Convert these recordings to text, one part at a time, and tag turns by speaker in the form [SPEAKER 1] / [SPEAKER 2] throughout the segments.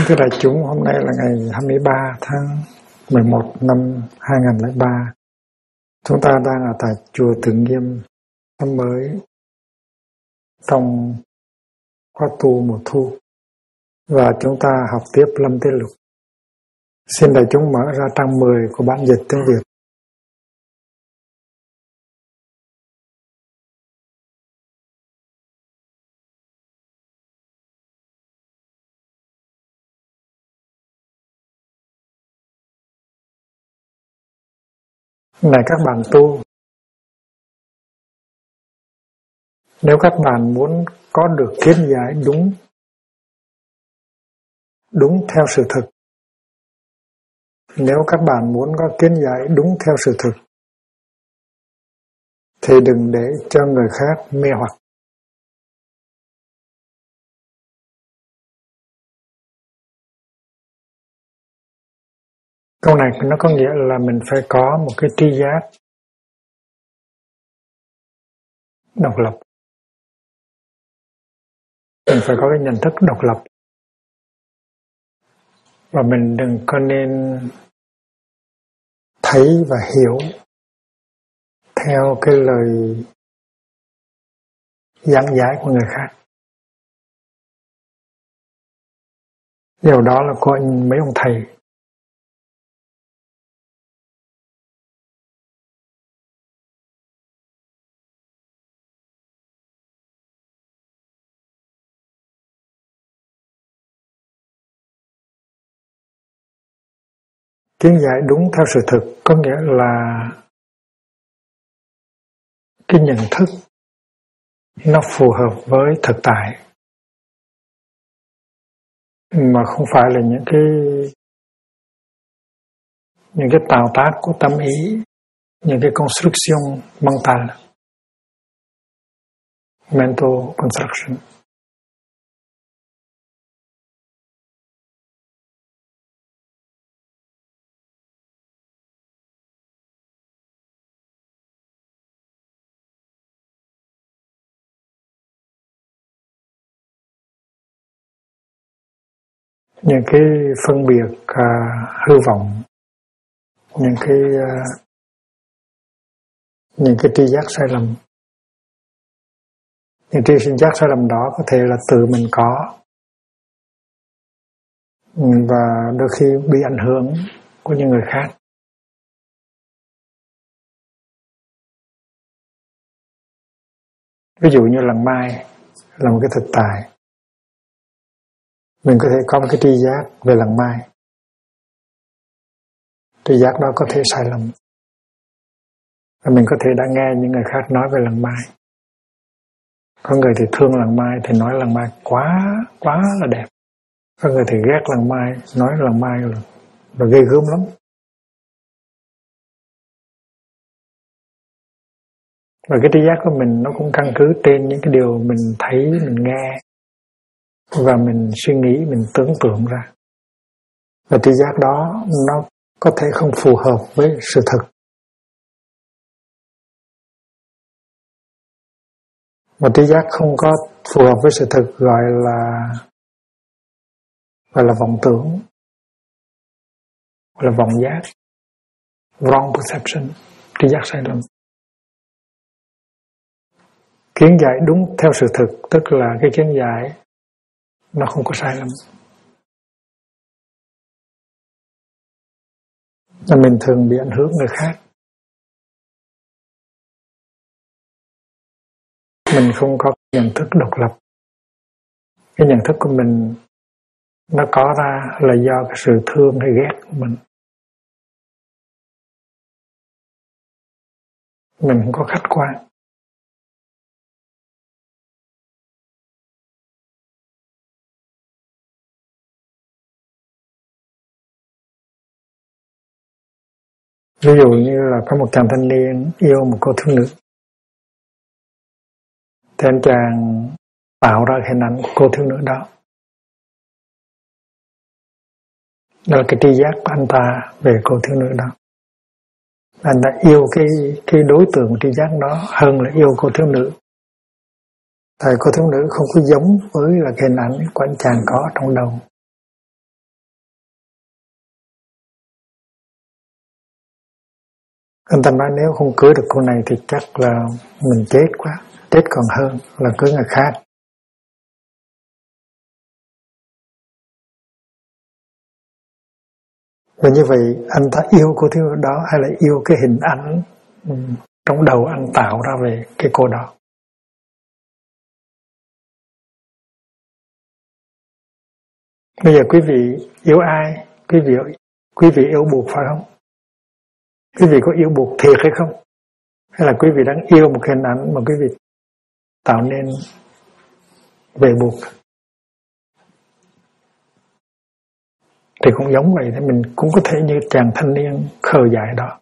[SPEAKER 1] Thưa đại chúng, hôm nay là ngày 23 tháng 11 năm 2003. Chúng ta đang ở tại chùa Tượng Nghiêm năm mới trong khóa tu mùa thu và chúng ta học tiếp Lâm Tế Lục. Xin đại chúng mở ra trang 10 của bản dịch tiếng Việt. Này các bạn tu, nếu các bạn muốn có được kiến giải đúng theo sự thực, nếu các bạn muốn có kiến giải đúng theo sự thực, thì đừng để cho người khác mê hoặc. Câu này nó có nghĩa là mình phải có một cái tri giác độc lập. Mình phải có cái nhận thức độc lập. Và mình đừng có nên thấy và hiểu theo cái lời giảng giải của người khác. Điều đó là của mấy ông thầy. Kiến giải đúng theo sự thực có nghĩa là cái nhận thức nó phù hợp với thực tại, mà không phải là những cái tạo tác của tâm ý, những cái construction mental, mental construction. Những cái phân biệt hư vọng, những cái tri giác sai lầm, những tri giác sai lầm đó có thể là tự mình có, và đôi khi bị ảnh hưởng của những người khác. Ví dụ như lần mai là một cái thực tại, mình có thể có một cái tri giác về lần mai. Tri giác đó có thể sai lầm, và mình có thể đã nghe những người khác nói về lần mai. Có người thì thương lần mai thì nói lần mai quá là đẹp. Có người thì ghét lần mai, nói lần mai là ghê gớm lắm. Và cái tri giác của mình nó cũng căn cứ trên những cái điều mình thấy, mình nghe và mình suy nghĩ, mình tưởng tượng ra. Và tri giác đó nó có thể không phù hợp với sự thực. Một tri giác không có phù hợp với sự thực gọi là vọng tưởng, gọi là vọng giác, wrong perception, tri giác sai lầm. Kiến giải đúng theo sự thực tức là cái kiến giải nó không có sai lầm. Là mình thường bị ảnh hưởng người khác. Mình không có nhận thức độc lập. Cái nhận thức của mình nó có ra là do cái sự thương hay ghét của mình. Mình không có khách quan. Ví dụ như là có một chàng thanh niên yêu một cô thiếu nữ, thì anh chàng tạo ra hình ảnh của cô thiếu nữ đó. Đó là cái tri giác của anh ta về cô thiếu nữ đó. Anh ta yêu cái đối tượng của tri giác đó hơn là yêu cô thiếu nữ. Tại cô thiếu nữ không có giống với là cái hình ảnh của anh chàng có trong đầu. Anh ta nói nếu không cưới được cô này thì chắc là mình chết quá, chết còn hơn là cưới người khác. Và như vậy anh ta yêu cô thiếu nữ đó hay là yêu cái hình ảnh trong đầu anh tạo ra về cái cô đó? Bây giờ quý vị yêu ai? Quý vị yêu buộc phải không? Quý vị có yêu buộc thiệt hay không? Hay là quý vị đang yêu một hình ảnh mà quý vị tạo nên về buộc? Thì cũng giống vậy, thì mình cũng có thể như chàng thanh niên khờ dại đó.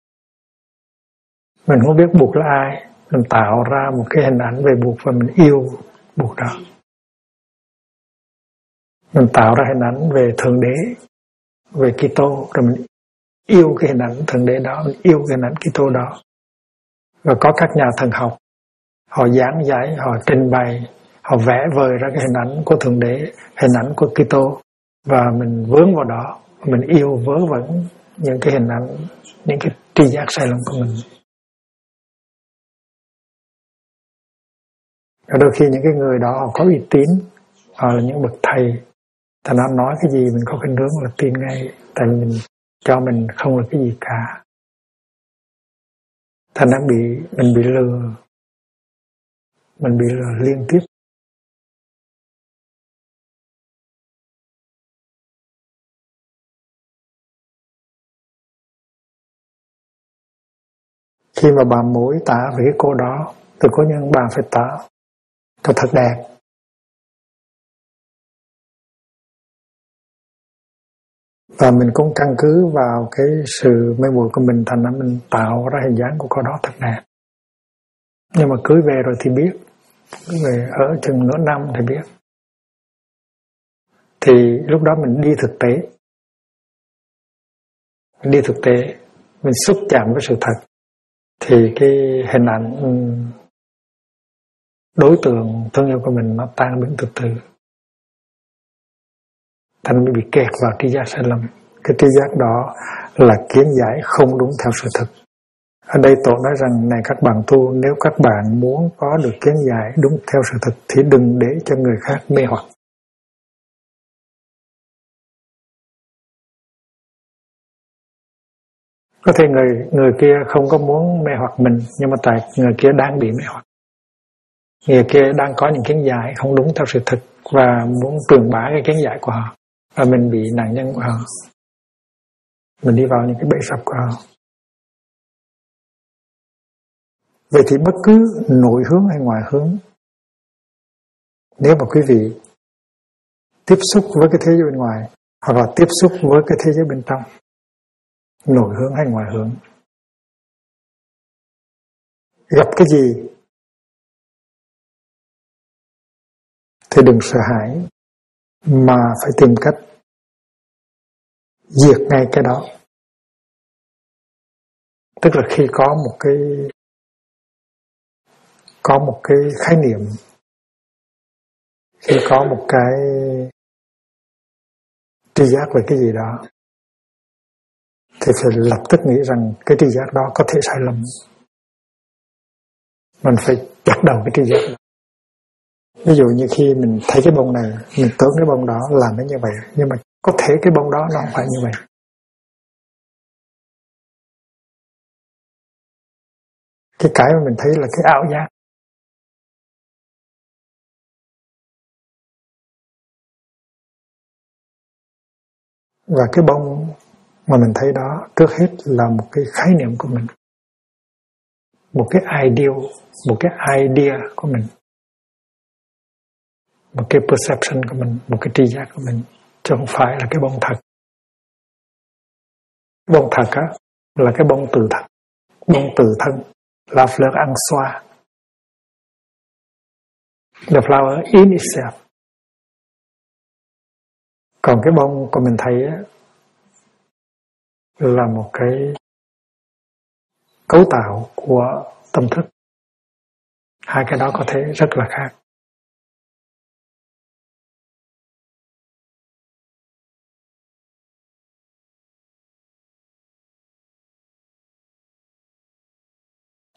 [SPEAKER 1] Mình không biết buộc là ai, mình tạo ra một cái hình ảnh về buộc và mình yêu buộc đó. Mình tạo ra hình ảnh về Thượng Đế, về Kitô, rồi mình yêu cái hình ảnh Thượng Đế đó, mình yêu cái hình ảnh Kitô đó. Và có các nhà thần học, họ giảng giải, họ trình bày, họ vẽ vời ra cái hình ảnh của Thượng Đế, hình ảnh của Kitô, và mình vướng vào đó, mình yêu vớ vẩn những cái hình ảnh, những cái tri giác sai lầm của mình. Và đôi khi những cái người đó họ có uy tín, họ là những bậc thầy, thành ra nói cái gì mình có khuynh hướng là tin ngay, tại vì mình cho mình không là cái gì cả. Thành ra mình bị lừa, mình bị lừa liên tiếp. Khi mà bà mối tả về cái cô đó, thì có những bà phải tả cho thật đẹp. Và mình cũng căn cứ vào cái sự mê muội của mình, thành ra mình tạo ra hình dáng của cô đó thật đẹp. Nhưng mà cưới về rồi thì biết, cưới về ở chừng nửa năm thì biết. Thì lúc đó mình đi thực tế. Mình đi thực tế, mình xúc chạm với sự thật. Thì cái hình ảnh đối tượng thương yêu của mình nó tan biến từ từ. Thành mình bị kẹt vào tri giác sai lầm. Cái tri giác đó là kiến giải không đúng theo sự thật. Ở đây Tổ nói rằng, này các bạn tu, nếu các bạn muốn có được kiến giải đúng theo sự thật thì đừng để cho người khác mê hoặc. Có thể người kia không có muốn mê hoặc mình, nhưng mà tại người kia đang bị mê hoặc. Người kia đang có những kiến giải không đúng theo sự thật và muốn truyền bá cái kiến giải của họ, và mình bị nạn nhân của họ. Mình đi vào những cái bẫy sập của họ. Vậy thì bất cứ nội hướng hay ngoại hướng, nếu mà quý vị tiếp xúc với cái thế giới bên ngoài hoặc là tiếp xúc với cái thế giới bên trong, nội hướng hay ngoại hướng, gặp cái gì thì đừng sợ hãi, mà phải tìm cách diệt ngay cái đó. Tức là khi có một cái khái niệm, khi có một cái tri giác về cái gì đó, thì phải lập tức nghĩ rằng cái tri giác đó có thể sai lầm. Mình phải chặt đầu cái tri giác đó. Ví dụ như khi mình thấy cái bông này, mình tưởng cái bông đó làm nó như vậy, nhưng mà có thể cái bông đó nó không phải như vậy. Cái mà mình thấy là cái ảo giác. Và cái bông mà mình thấy đó, trước hết là một cái khái niệm của mình, một cái ideal, một cái idea của mình, một cái perception của mình, một cái tri giác của mình, chứ không phải là cái bông thật. Bông thật á là cái bông từ thật, bông từ thân, la fleur en soi, the flower in itself. Còn cái bông của mình thấy á, là một cái cấu tạo của tâm thức. Hai cái đó có thể rất là khác.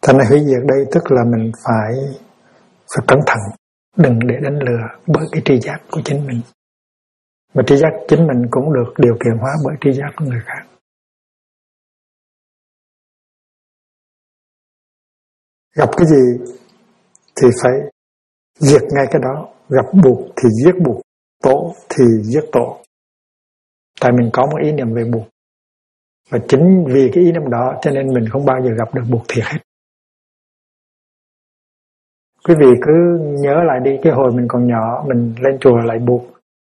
[SPEAKER 1] Thành ra hủy diệt đây tức là mình phải cẩn thận, đừng để đánh lừa bởi cái tri giác của chính mình. Và tri giác chính mình cũng được điều kiện hóa bởi tri giác của người khác. Gặp cái gì thì phải diệt ngay cái đó. Gặp buộc thì giết buộc, tổ thì giết tổ. Tại mình có một ý niệm về buộc. Và chính vì cái ý niệm đó cho nên mình không bao giờ gặp được buộc thiệt hết. Quý vị cứ nhớ lại đi, cái hồi mình còn nhỏ mình lên chùa lại buộc.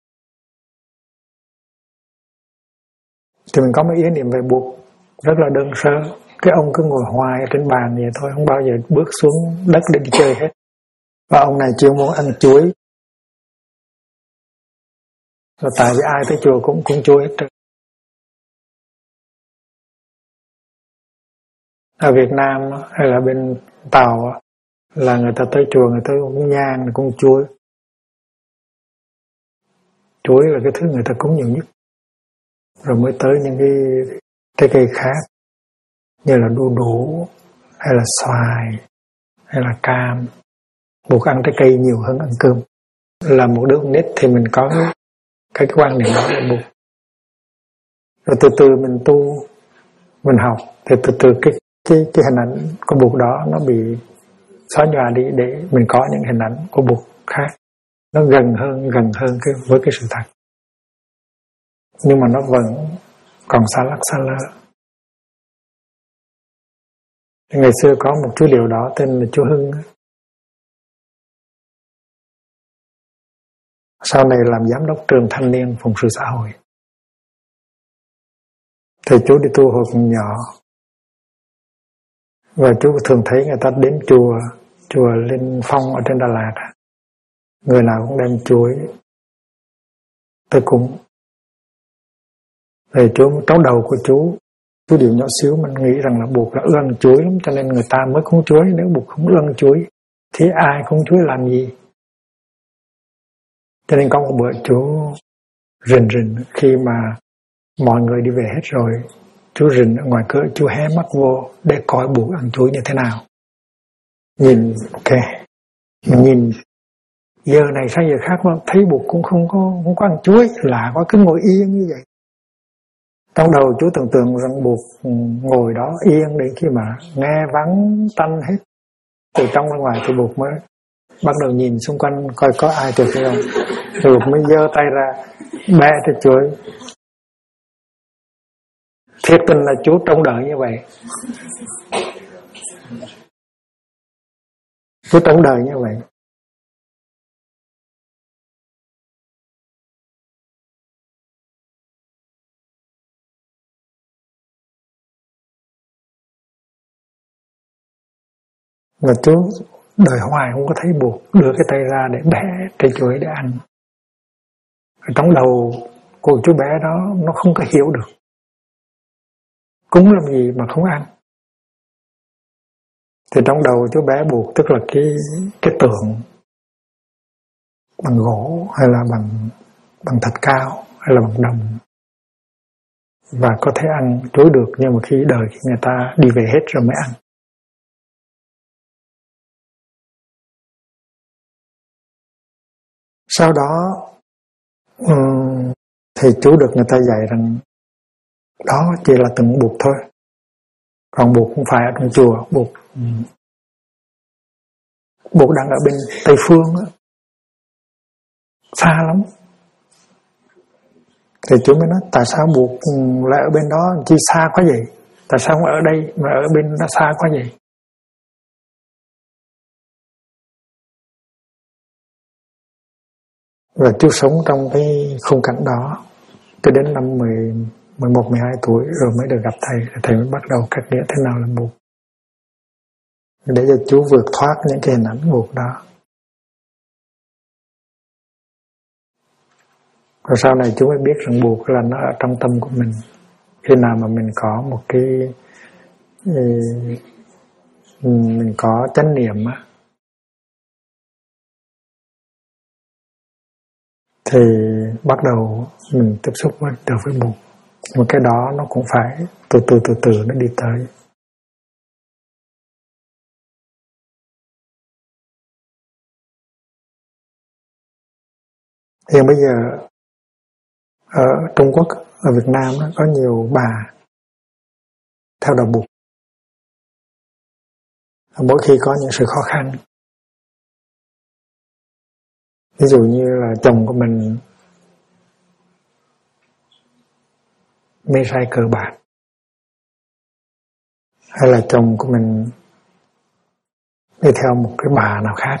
[SPEAKER 1] Thì mình có một ý niệm về buộc rất là đơn sơ. Cái ông cứ ngồi hoài trên bàn vậy thôi, không bao giờ bước xuống đất để đi chơi hết. Và ông này chuyên muốn ăn chuối. Rồi tại vì ai tới chùa cũng chuối hết trơn. Ở Việt Nam hay là bên Tàu là người ta tới chùa, người ta cũng nhang, cũng chuối. Chuối là cái thứ người ta cúng nhiều nhất. Rồi mới tới những cái trái cây khác như là đu đủ hay là xoài hay là cam. Buộc ăn trái cây nhiều hơn ăn cơm. Là một đứa con nít thì mình có cái quan niệm đó là buộc. Rồi từ từ mình tu, mình học thì từ từ cái hình ảnh của buộc đó nó bị xóa nhòa đi để mình có những hình ảnh của buộc khác. Nó gần hơn với cái sự thật. Nhưng mà nó vẫn còn xa lắc xa lơ. Ngày xưa có một chú điều đó tên là chú Hưng. Sau này làm giám đốc trường thanh niên phụng sự xã hội. Thì chú đi tu hồi còn nhỏ. Và chú thường thấy người ta đến chùa Linh Phong ở trên Đà Lạt. Người nào cũng đem chuối tới cúng. Thì trong đầu của chú điều nhỏ xíu mình nghĩ rằng là buộc là ưa ăn chuối lắm, cho nên người ta mới cúng chuối. Nếu buộc không ưa ăn chuối thì ai cúng chuối làm gì? Cho nên có một bữa chú rình khi mà mọi người đi về hết rồi, chú rình ở ngoài cửa, chú hé mắt vô để coi buộc ăn chuối như thế nào. Nhìn nhìn giờ này sang giờ khác mà thấy buộc cũng không có ăn chuối, lạ quá, cứ ngồi yên như vậy. Trong đầu chú tưởng tượng rằng buộc ngồi đó yên đến khi mà nghe vắng tanh hết từ trong ra ngoài thì buộc mới bắt đầu nhìn xung quanh coi có ai được hay không. Rồi buộc mới giơ tay ra bẻ cái chuối. Thiệt tình là chú trông đợi như vậy. Chú trông đợi như vậy. Và chú đợi hoài không có thấy buộc đưa cái tay ra để bẻ cây chuối để ăn. Ở trong đầu của chú bé đó nó không có hiểu được cúng làm gì mà không ăn. Thì trong đầu chú bé buộc tức là cái tượng bằng gỗ hay là bằng thạch cao hay là bằng đồng và có thể ăn chuối được, nhưng mà khi người ta đi về hết rồi mới ăn. Sau đó thì chú được người ta dạy rằng đó chỉ là từng buộc thôi, còn buộc không phải ở trong chùa, buộc đang ở bên Tây Phương đó, xa lắm. Thì chú mới nói tại sao buộc lại ở bên đó chi xa quá vậy, tại sao không ở đây mà ở bên đó xa quá vậy. Và chú sống trong cái khung cảnh đó cho đến năm 11, 12 tuổi rồi mới được gặp thầy. Thầy mới bắt đầu cắt nghĩa thế nào là buộc, để cho chú vượt thoát những cái hình ảnh buộc đó. Rồi sau này chú mới biết rằng buộc là nó ở trong tâm của mình. Khi nào mà mình có một cái mình có chánh niệm á, thì bắt đầu mình tiếp xúc được với buộc. Mà cái đó nó cũng phải từ từ nó đi tới. Hiện bây giờ ở Trung Quốc, ở Việt Nam đó, có nhiều bà theo đạo Bụt. Mỗi khi có những sự khó khăn, ví dụ như là chồng của mình mê say cờ bạc, hay là chồng của mình đi theo một cái bà nào khác,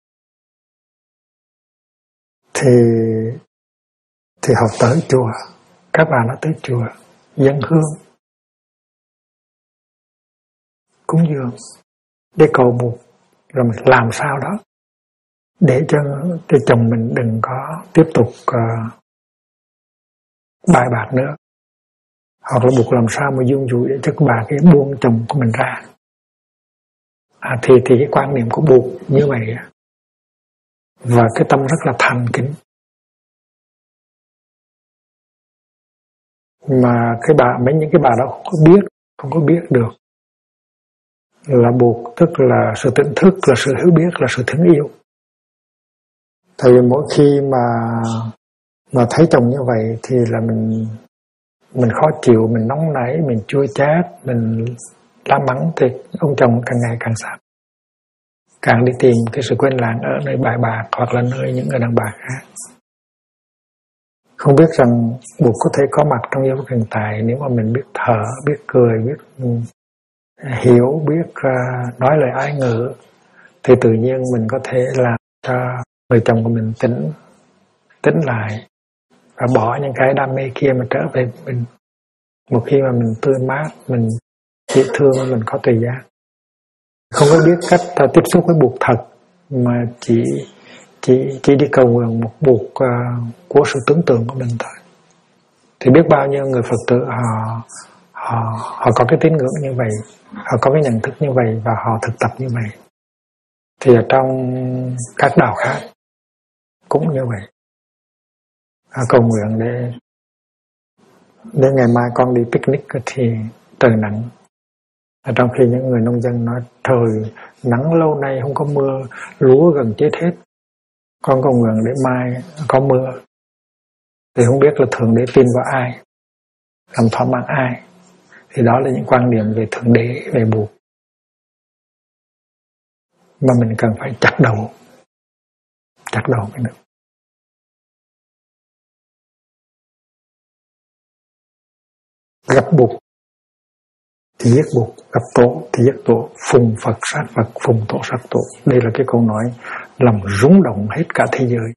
[SPEAKER 1] thì họ tới chùa, các bà nó tới chùa dâng hương cúng dường để cầu Bụt, rồi mình làm sao đó để cho chồng mình đừng có tiếp tục bài bạc nữa, hoặc là Bụt làm sao mà dung dụi để cho bà cái buông chồng của mình ra. Thì cái quan niệm của Bụt như vậy, và cái tâm rất là thành kính. Mà những cái bà đó không có biết được là Bụt tức là sự tỉnh thức, là sự hiểu biết, là sự thương yêu. Tại vì mỗi khi mà thấy chồng như vậy thì là mình khó chịu, mình nóng nảy, mình chua chát, mình la mắng, thì ông chồng càng ngày càng xa, càng đi tìm cái sự quên lãng ở nơi bài bạc hoặc là nơi những người đàn bà khác. Không biết rằng Bụt có thể có mặt trong giây phút hiện tại nếu mà mình biết thở, biết cười, biết hiểu, biết nói lời ái ngữ, thì tự nhiên mình có thể làm cho người chồng của mình tỉnh lại và bỏ những cái đam mê kia mà trở về mình. Một khi mà mình tươi mát, mình dễ thương, mình có thời gian, không có biết cách tiếp xúc với Bụt thật, mà chỉ đi cầu nguyện một Bụt của sự tưởng tượng của mình thôi. Thì biết bao nhiêu người Phật tử họ có cái tín ngưỡng như vậy, họ có cái nhận thức như vậy và họ thực tập như vậy. Thì ở trong các đạo khác cũng như vậy. Cầu nguyện để ngày mai con đi picnic thì trời nắng. Trong khi những người nông dân nói trời nắng lâu nay không có mưa, lúa gần chết hết, con cầu nguyện để mai có mưa. Thì không biết là Thượng Đế tin vào ai, làm thỏa mãn ai. Thì đó là những quan điểm về Thượng Đế, về Bụt mà mình cần phải chặt đầu mới được. Gặp Bụt thì giết Bụt, gặp Tổ thì giết Tổ, phùng Phật sát Phật, phùng Tổ sát Tổ. Đây là cái câu nói làm rung động hết cả thế giới.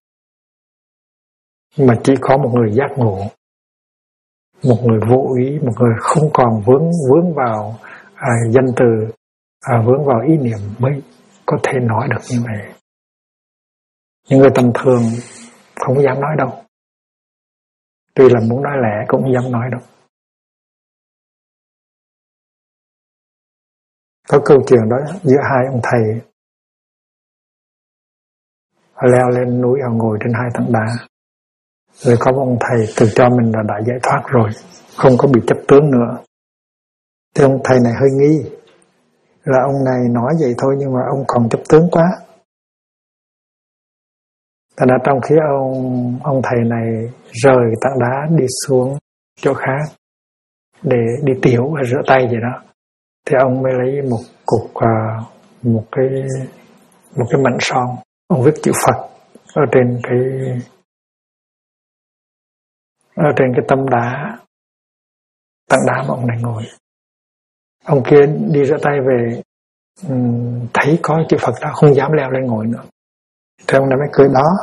[SPEAKER 1] Mà chỉ có một người giác ngộ, một người vô ý, một người không còn vướng vào danh từ, vướng vào ý niệm mới có thể nói được như vậy. Những người tầm thường không dám nói đâu. Tuy là muốn nói lẽ cũng không dám nói đâu. Có câu chuyện đó giữa hai ông thầy, họ leo lên núi, họ ngồi trên hai tảng đá. Rồi có một ông thầy tự cho mình là đã giải thoát rồi, không có bị chấp tướng nữa. Thì ông thầy này hơi nghi, là ông này nói vậy thôi nhưng mà ông còn chấp tướng quá. Thành ra trong khi ông thầy này rời tảng đá đi xuống chỗ khác để đi tiểu hay rửa tay gì đó, thì ông mới lấy một cái mảnh son, ông viết chữ Phật ở trên cái tấm đá, tảng đá mà ông này ngồi. Ông kia đi rửa tay về, thấy có chữ Phật đó không dám leo lên ngồi nữa. Thì ông này mới cười đó.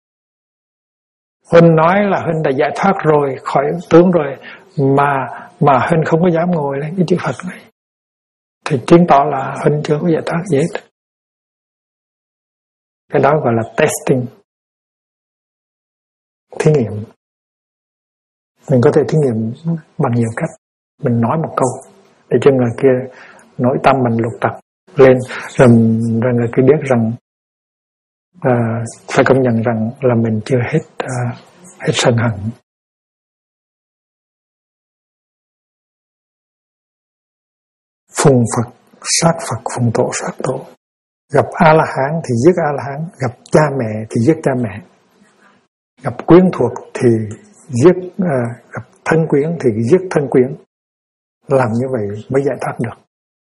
[SPEAKER 1] Huynh nói là Huynh đã giải thoát rồi, khỏi tướng rồi, mà Huynh không có dám ngồi lên cái chữ Phật này, thì chứng tỏ là Huynh chưa có giải thoát gì hết. Cái đó gọi là testing, thí nghiệm. Mình có thể thí nghiệm bằng nhiều cách. Mình nói một câu để cho người kia nội tâm mình lục tập lên, rồi người kia biết rằng phải công nhận rằng là mình chưa hết sân hận. Phùng Phật sát Phật, phùng Tổ sát Tổ. Gặp A-la-hán thì giết A-la-hán, gặp cha mẹ thì giết cha mẹ. gặp quyến thuộc thì gặp thân quyến thì giết thân quyến. Làm như vậy mới giải thoát được.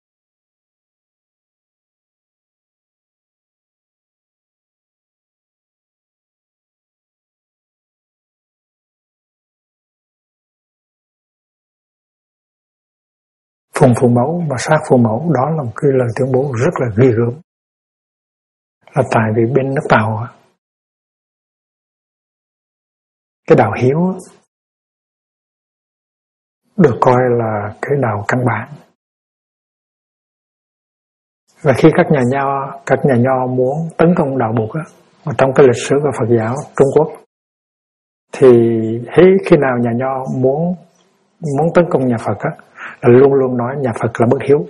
[SPEAKER 1] Phùng phụ mẫu và sát phụ mẫu, đó là một cái lời tuyên bố rất là ghê gớm. Là tại vì bên nước Tàu, cái đạo hiếu được coi là cái đạo căn bản. Và khi các nhà nho muốn tấn công đạo Bụt trong cái lịch sử của Phật giáo Trung Quốc, thì khi nào nhà nho muốn tấn công nhà Phật là luôn luôn nói nhà Phật là bất hiếu.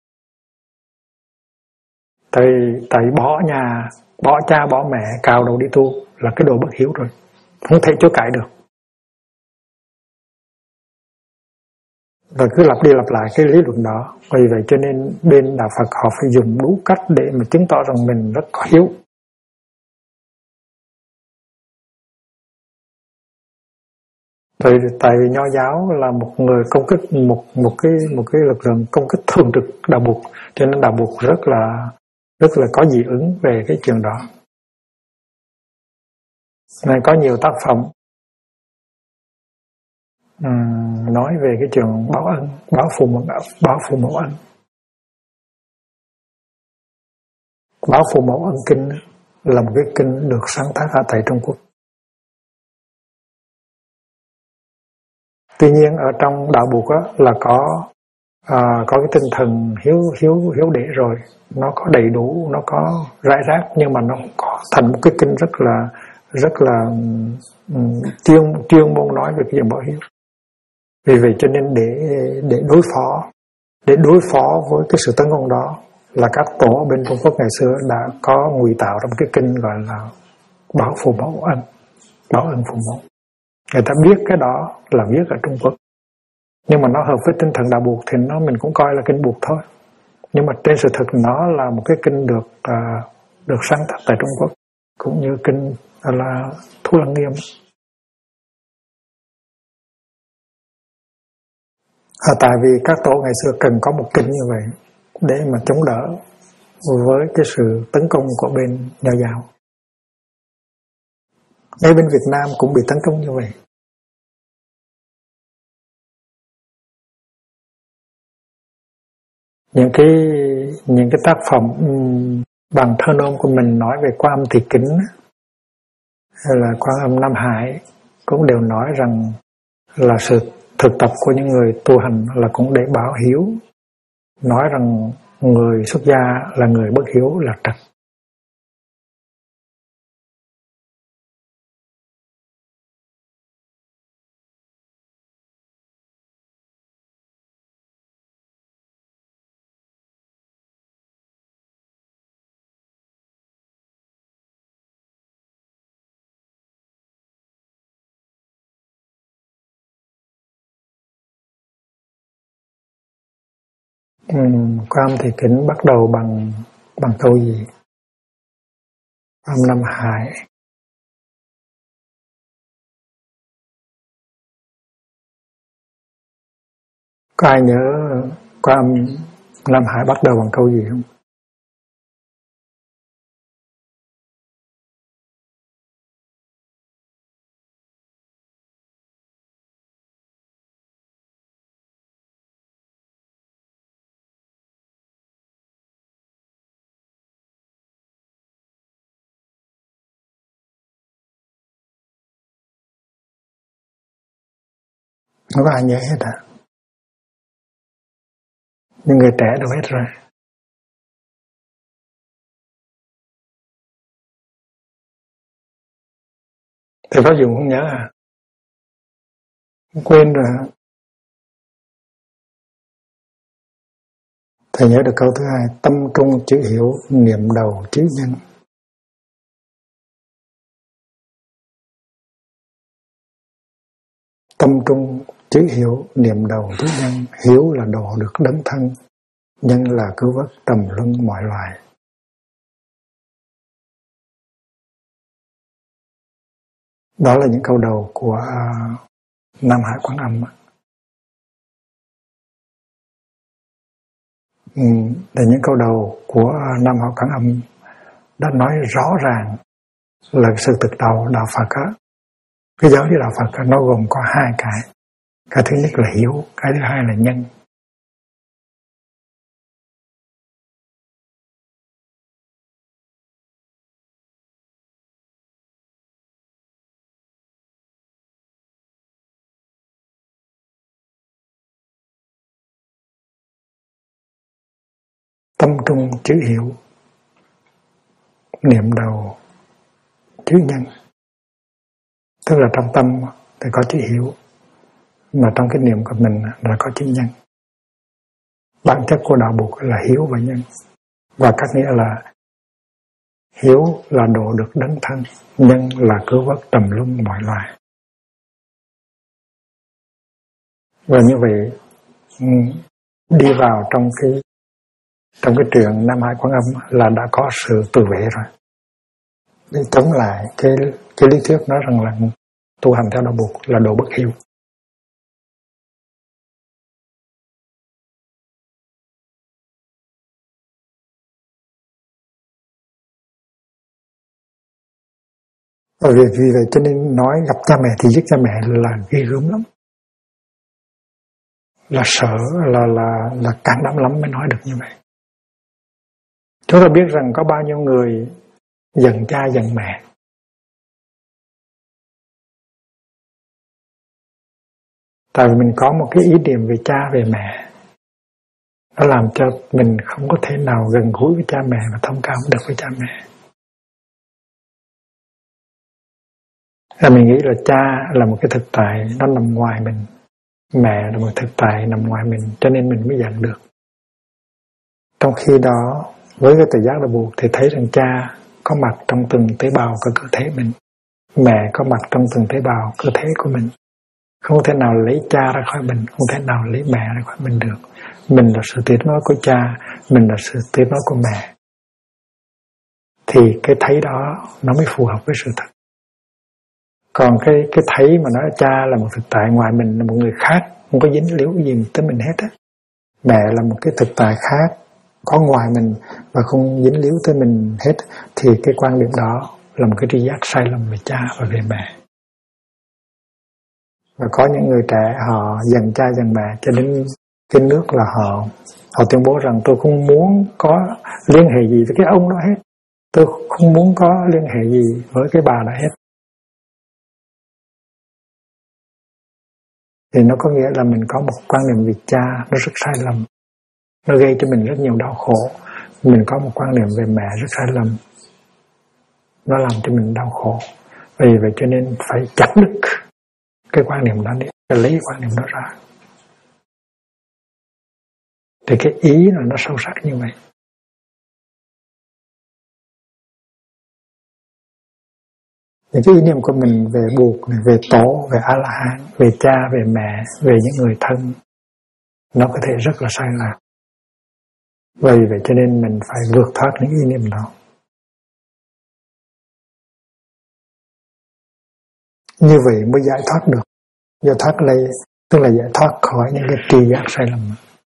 [SPEAKER 1] Tại bỏ cha bỏ mẹ cào đầu đi tu là cái đồ bất hiếu rồi, không thể chối cãi được. Và cứ lặp đi lặp lại cái lý luận đó. Vì vậy cho nên bên đạo Phật họ phải dùng đủ cách để mà chứng tỏ rằng mình rất có hiếu. Tại vì Nho giáo là một người công kích một cái lực lượng công kích thường trực đạo Bụt, cho nên đạo Bụt rất là có dị ứng về cái chuyện đó. Nên có nhiều tác phẩm nói về cái chuyện báo ân, báo phụ mẫu ân. Báo phụ mẫu ân kinh là một cái kinh được sáng tác ở tại Trung Quốc. Tuy nhiên ở trong đạo Bụt là có cái tinh thần hiếu đệ rồi, nó có đầy đủ, nó có rải rác, nhưng mà nó có thành một cái kinh rất là chuyên môn nói về cái chuyện báo hiếu. Vì vậy cho nên để đối phó với cái sự tấn công đó, là các tổ bên Trung Quốc ngày xưa đã có ngụy tạo ra một cái kinh gọi là báo phụ mẫu ân, báo ân phụ mẫu. Người ta biết cái đó là viết ở Trung Quốc, nhưng mà nó hợp với tinh thần đạo Bụt thì mình cũng coi là kinh Bụt thôi. Nhưng mà trên sự thực nó là một cái kinh được sáng tác tại Trung Quốc, cũng như kinh là Thu Lăng Nghiêm. Tại vì các tổ ngày xưa cần có một kinh như vậy để mà chống đỡ với cái sự tấn công của bên Nho giáo. Ngay bên Việt Nam cũng bị tấn công như vậy. Những cái tác phẩm bằng thơ nôm của mình nói về Quan Âm Thị Kính hay là Quan Âm Nam Hải cũng đều nói rằng là sự thực tập của những người tu hành là cũng để báo hiếu, nói rằng người xuất gia là người bất hiếu là trật. Quan Âm Thị Kính bắt đầu bằng câu gì? Quan Âm Nam Hải. Có ai nhớ Quan Âm Nam Hải bắt đầu bằng câu gì không? Không có ai nhớ hết à? Những người trẻ đâu hết rồi. Thầy Pháp Dũng không nhớ à? Quên rồi hả? Thầy nhớ được câu thứ hai: tâm trung chữ hiểu, niệm đầu chữ nhân. Tâm trung chữ hiểu, niệm đầu chữ nhân. Hiếu là độ được đấng thân, nhân là cứu vớt trầm luân mọi loài. Đó là những câu đầu của Nam Hải Quán Âm. Là những câu đầu của Nam Hải Quán Âm đã nói rõ ràng là sự thực đầu đạo Phật á. Cái giáo lý đạo Phật á, nó gồm có hai cái. Cái thứ nhất là hiểu, cái thứ hai là nhân. Tâm trung chữ hiểu, niệm đầu chữ nhân. Tức là trong tâm thì có chữ hiểu, mà trong cái niệm của mình là có chữ nhân. Bản chất của đạo Bụt là hiếu và nhân. Và các nghĩa là hiếu là độ được đấng thân, nhân là cứu vớt trầm luân mọi loài. Và như vậy đi vào trong cái truyện Nam Hải Quán Âm là đã có sự tự vệ rồi. Để chống lại cái lý thuyết nói rằng là tu hành theo đạo Bụt là độ bất hiếu. Và vì vậy cho nên nói gặp cha mẹ thì giết cha mẹ là ghê gớm lắm, là sợ, là can đảm lắm mới nói được như vậy. Chúng ta biết rằng có bao nhiêu người giận cha giận mẹ, tại vì mình có một cái ý niệm về cha về mẹ, nó làm cho mình không có thể nào gần gũi với cha mẹ và thông cảm được với cha mẹ. Là mình nghĩ là cha là một cái thực tại nó nằm ngoài mình, mẹ là một thực tại nằm ngoài mình, cho nên mình mới giận được. Trong khi đó, với cái tự giác đạo Bụt thì thấy rằng cha có mặt trong từng tế bào của cơ thể mình, mẹ có mặt trong từng tế bào cơ thể của mình. Không thể nào lấy cha ra khỏi mình, không thể nào lấy mẹ ra khỏi mình được. Mình là sự tiếp nối của cha, mình là sự tiếp nối của mẹ. Thì cái thấy đó nó mới phù hợp với sự thật. Còn cái thấy mà nói cha là một thực tại ngoài mình, là một người khác, không có dính líu gì tới mình hết á. Mẹ là một cái thực tại khác, có ngoài mình và không dính líu tới mình hết, thì cái quan điểm đó là một cái tri giác sai lầm về cha và về mẹ. Và có những người trẻ họ giận cha giận mẹ cho đến cái nước là họ tuyên bố rằng tôi không muốn có liên hệ gì với cái ông đó hết, tôi không muốn có liên hệ gì với cái bà đó hết. Thì nó có nghĩa là mình có một quan niệm về cha nó rất sai lầm, nó gây cho mình rất nhiều đau khổ. Mình có một quan niệm về mẹ rất sai lầm, nó làm cho mình đau khổ. Vì vậy cho nên phải chặt đứt cái quan niệm đó đi, phải lấy quan niệm đó ra. Thì cái ý là nó sâu sắc như vậy. Những cái ý niệm của mình về Bụt, về Tổ, về A-la-hán, về cha, về mẹ, về những người thân, nó có thể rất là sai lạc. Vì vậy cho nên mình phải vượt thoát những ý niệm đó. Như vậy mới giải thoát được. Giải thoát đây tức là giải thoát khỏi những cái tri giác sai lầm.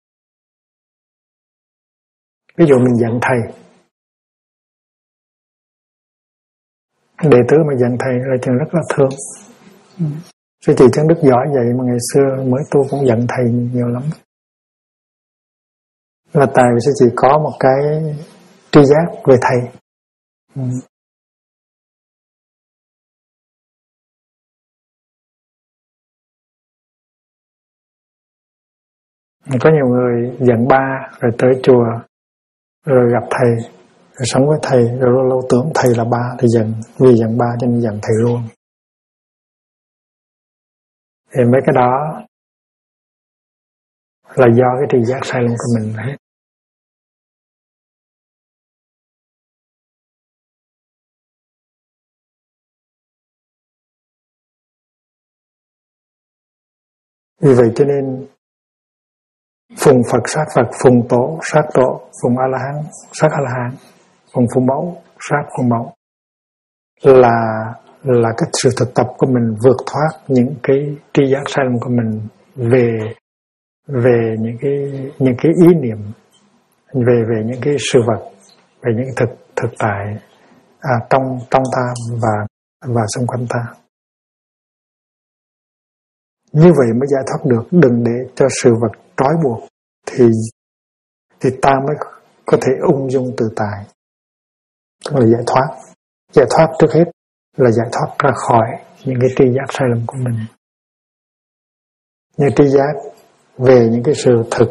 [SPEAKER 1] Ví dụ mình giận thầy, đệ tử mà giận thầy là chừng rất là thương. Sư chị Trấn Đức giỏi vậy mà ngày xưa mới tu cũng giận thầy nhiều lắm. Là tại vì sư chị có một cái tri giác về thầy. Có nhiều người giận ba rồi tới chùa rồi gặp thầy rồi sống với thầy rồi lâu lâu tưởng thầy là ba thì giận, vì giận ba cho nên giận thầy luôn. Thì mấy cái đó là do cái tri giác sai lầm của mình hết. Vì vậy cho nên phùng Phật sát Phật, phùng Tổ sát Tổ, phùng A-la-hán sát A-la-hán, phùng mẫu sát phùng mẫu là cái sự thực tập của mình vượt thoát những cái tri giác sai lầm của mình về những cái ý niệm, về những cái sự vật, về những thực tại trong ta và xung quanh ta. Như vậy mới giải thoát được. Đừng để cho sự vật trói buộc thì ta mới có thể ung dung tự tại. Tức là giải thoát. Giải thoát trước hết là giải thoát ra khỏi những cái tri giác sai lầm của mình. Những tri giác về những cái sự thực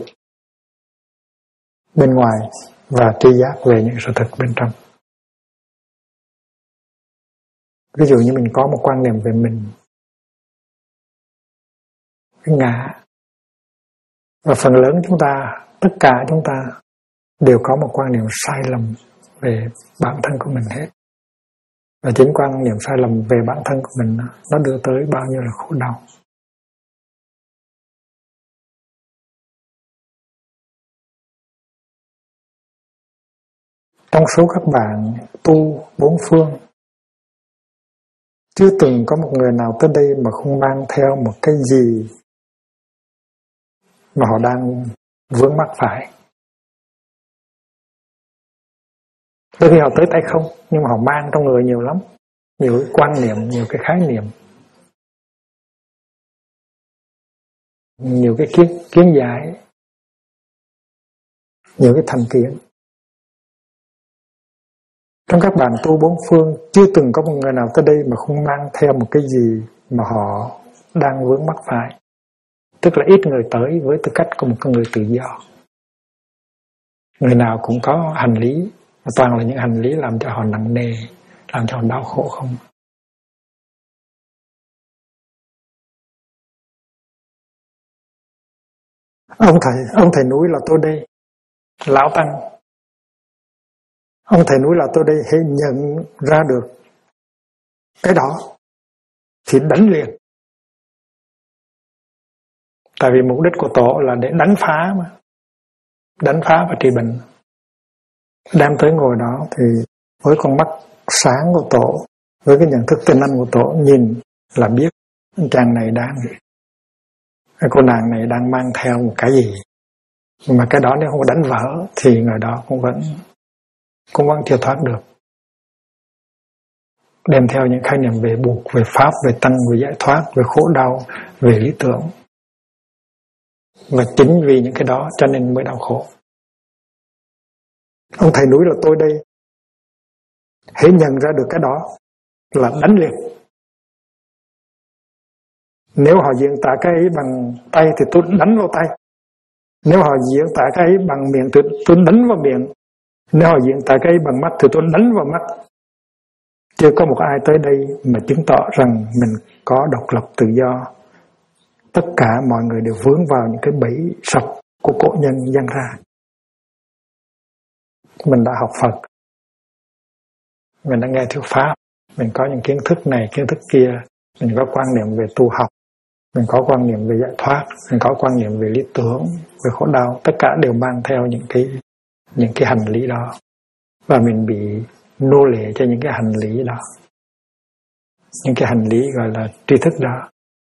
[SPEAKER 1] bên ngoài và tri giác về những sự thực bên trong. Ví dụ như mình có một quan niệm về mình, cái ngã, và phần lớn chúng ta, tất cả chúng ta đều có một quan niệm sai lầm về bản thân của mình hết. Và chính quan niệm sai lầm về bản thân của mình nó đưa tới bao nhiêu là khổ đau. Trong số các bạn tu bốn phương, chưa từng có một người nào tới đây mà không mang theo một cái gì mà họ đang vướng mắc phải. Đôi khi họ tới tay không, nhưng mà họ mang trong người nhiều lắm, nhiều cái quan niệm, nhiều cái khái niệm, nhiều cái kiến giải, nhiều cái thành kiến. Trong các bạn tu bốn phương, chưa từng có một người nào tới đây mà không mang theo một cái gì mà họ đang vướng mắc phải. Tức là ít người tới với tư cách của một con người tự do. Người nào cũng có hành lý, và toàn là những hành lý làm cho họ nặng nề, làm cho họ đau khổ không. Ông thầy núi là tôi đây, lão tăng. Ông thầy núi là tôi đây, hãy nhận ra được cái đó thì đánh liền. Tại vì mục đích của tổ là để đánh phá mà. Đánh phá và trị bệnh. Đem tới ngồi đó thì với con mắt sáng của tổ, với cái nhận thức tinh anh của tổ, nhìn là biết chàng này cái cô nàng này đang mang theo một cái gì. Mà cái đó nếu không đánh vỡ thì người đó cũng vẫn chưa thoát được. Đem theo những khái niệm về buộc, về pháp, về tăng, về giải thoát, về khổ đau, về lý tưởng. Và chính vì những cái đó cho nên mới đau khổ. Ông thầy núi là tôi đây, hãy nhận ra được cái đó là đánh liền. Nếu họ diễn tả cái ấy bằng tay thì tôi đánh vào tay. Nếu họ diễn tả cái ấy bằng miệng thì tôi đánh vào miệng. Nếu họ diễn tả cái ấy bằng mắt thì tôi đánh vào mắt. Chưa có một ai tới đây mà chứng tỏ rằng mình có độc lập tự do. Tất cả mọi người đều vướng vào những cái bẫy sập của cổ nhân dăng ra. Mình đã học Phật, mình đã nghe thuyết pháp, mình có những kiến thức này, kiến thức kia, mình có quan niệm về tu học, mình có quan niệm về giải thoát, mình có quan niệm về lý tưởng, về khổ đau, tất cả đều mang theo những cái hành lý đó. Và mình bị nô lệ cho những cái hành lý đó. Những cái hành lý gọi là tri thức đó.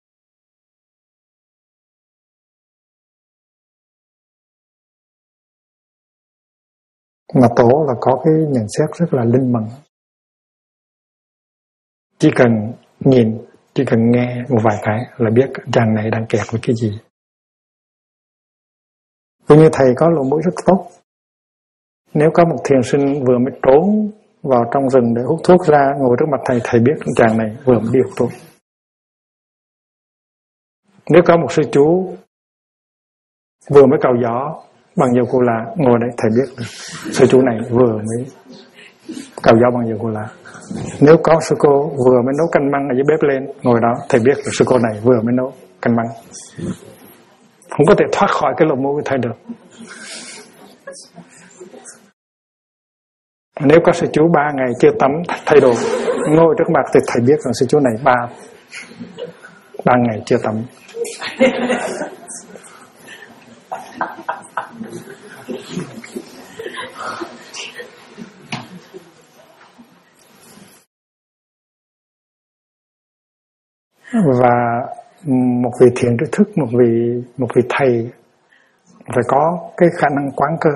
[SPEAKER 1] Mà tổ là có cái nhận xét rất là linh mẫn. Chỉ cần nhìn, chỉ cần nghe một vài cái là biết chàng này đang kẹt với cái gì. Cũng như thầy có lỗ mũi rất tốt. Nếu có một thiền sinh vừa mới trốn vào trong rừng để hút thuốc ra, ngồi trước mặt thầy biết chàng này vừa mới đi hút thuốc. Nếu có một sư chú vừa mới cào gió bằng dầu cô la, ngồi đấy thầy biết được sư chú này vừa mới cào gió bằng dầu cô la. Nếu có sư cô vừa mới nấu canh măng ở dưới bếp lên, ngồi đó thầy biết được sư cô này vừa mới nấu canh măng. Không có thể thoát khỏi cái lỗ mũi của thầy được. Nếu có sư chú 3 ngày chưa tắm thay đồ, ngồi trước mặt thì thầy biết rằng sư chú này 3 ngày chưa tắm. Và một vị thiện tri thức, một vị thầy phải có cái khả năng quán cơ.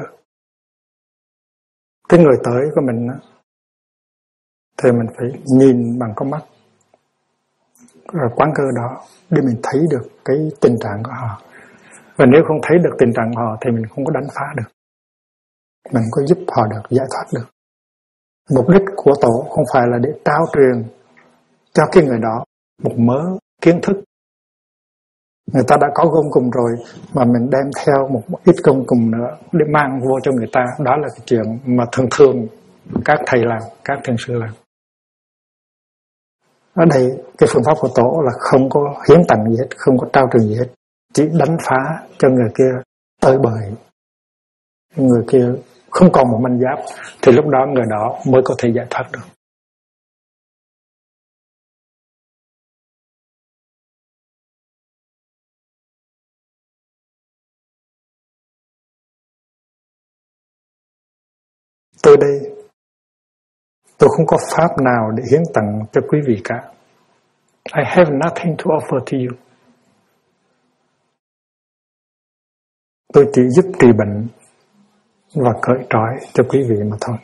[SPEAKER 1] Cái người tới của mình đó, thì mình phải nhìn bằng con mắt quán cơ đó để mình thấy được cái tình trạng của họ. Và nếu không thấy được tình trạng của họ thì mình không có đánh phá được, mình không có giúp họ được giải thoát được. Mục đích của tổ không phải là để trao truyền cho cái người đó một mớ kiến thức. Người ta đã có gông cùng rồi mà mình đem theo một ít gông cùng nữa để mang vô cho người ta. Đó là cái chuyện mà thường các thầy làm, các thiền sư làm. Ở đây cái phương pháp của tổ là không có hiến tặng gì hết, không có trao truyền gì hết, chỉ đánh phá cho người kia tới bời, người kia không còn một manh giáp, thì lúc đó người đó mới có thể giải thoát được. Tôi đây, tôi không có pháp nào để hiến tặng cho quý vị cả. I have nothing to offer to you. Tôi chỉ giúp trị bệnh và cởi trói cho quý vị mà thôi.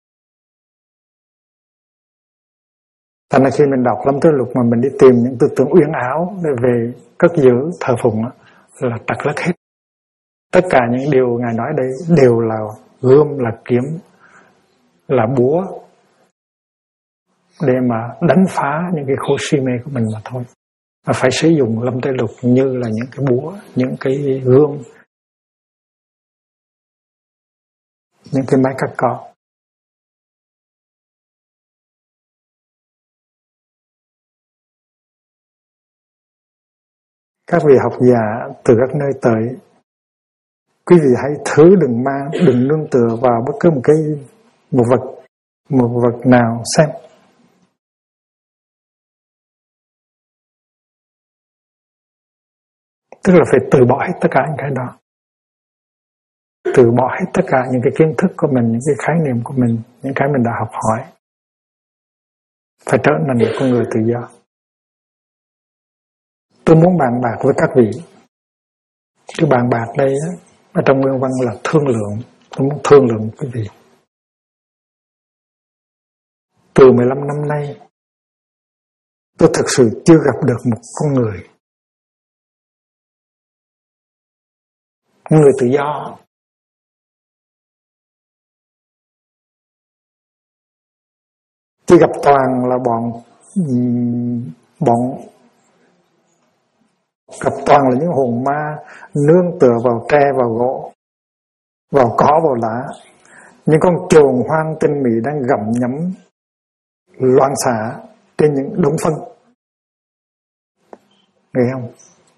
[SPEAKER 1] Thành ra khi mình đọc Lâm Tư Lục mà mình đi tìm những tư tưởng uyên áo về cất giữ thờ phụng là trật lất hết. Tất cả những điều Ngài nói đây đều là gươm, là kiếm, là búa để mà đánh phá những cái khối si mê của mình mà thôi. Mà phải sử dụng Lâm Tư Lục như là những cái búa, những cái gươm, những cái máy cắt cỏ. Các vị học giả từ các nơi tới, quý vị hãy thử đừng nương tựa vào bất cứ một vật nào xem. Tức là phải từ bỏ hết tất cả những cái đó. Từ bỏ hết tất cả những cái kiến thức của mình, những cái khái niệm của mình, những cái mình đã học hỏi. Phải trở thành một con người tự do. Tôi muốn bàn bạc với các vị. Cái bàn bạc đây ở trong nguyên văn là thương lượng. Tôi muốn thương lượng với quý vị. Từ 15 năm nay, tôi thực sự chưa gặp được một con người tự do. Chỉ gặp toàn là gặp toàn là những hồn ma nương tựa vào tre, vào gỗ, vào cỏ, vào lá. Những con chồn hoang tinh mị đang gặm nhấm loạn xạ trên những đống phân. Nghe không?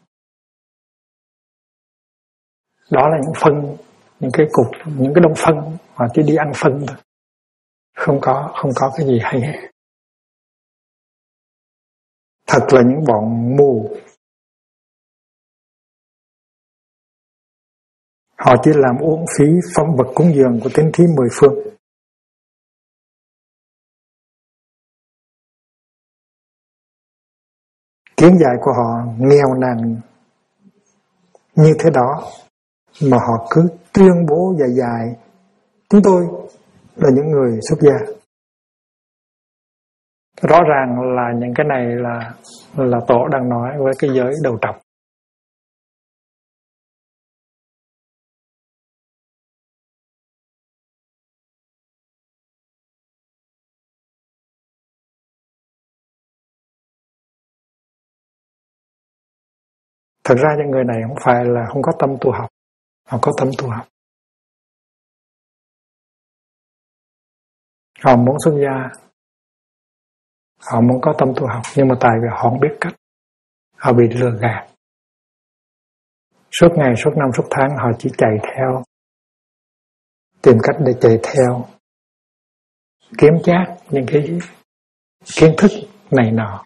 [SPEAKER 1] Đó là những phân, những cái cục, những cái đống phân, họ chỉ đi ăn phân thôi. Không có cái gì hay hết. Thật là những bọn mù. Họ chỉ làm uổng phí phẩm vật cúng dường của tín thí mười phương. Kiến giải của họ nghèo nàn như thế đó mà họ cứ tuyên bố dài chúng tôi là những người xuất gia. Rõ ràng là những cái này là tổ đang nói với cái giới đầu trọc. Thật ra những người này không phải là không có tâm tu học, họ có tâm tu học. Họ muốn xuất gia, họ muốn có tâm tu học, nhưng mà tại vì họ không biết cách, họ bị lừa gạt. Suốt ngày, suốt năm, suốt tháng họ chỉ chạy theo, tìm cách để chạy theo, kiếm chác những cái kiến thức này nọ.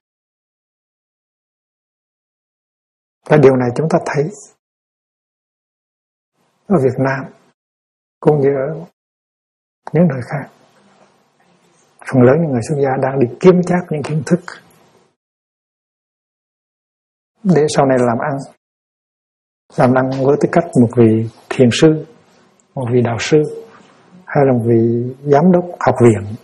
[SPEAKER 1] Và điều này chúng ta thấy ở Việt Nam cũng như ở những nơi khác. Phần lớn những người xuất gia đang đi kiếm chác những kiến thức để sau này làm ăn với tư cách một vị thiền sư, một vị đạo sư, hay là một vị giám đốc học viện.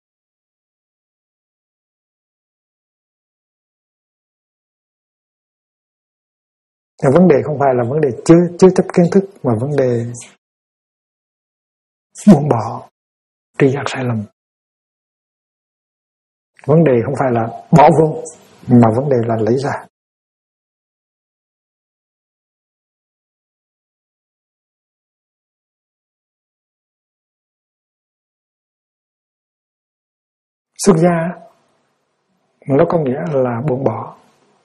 [SPEAKER 1] Nhưng vấn đề không phải là vấn đề chưa chấp kiến thức, mà vấn đề buông bỏ tri giác sai lầm. Vấn đề không phải là bỏ vô, mà vấn đề là lấy ra. Xuất gia nó có nghĩa là buông bỏ.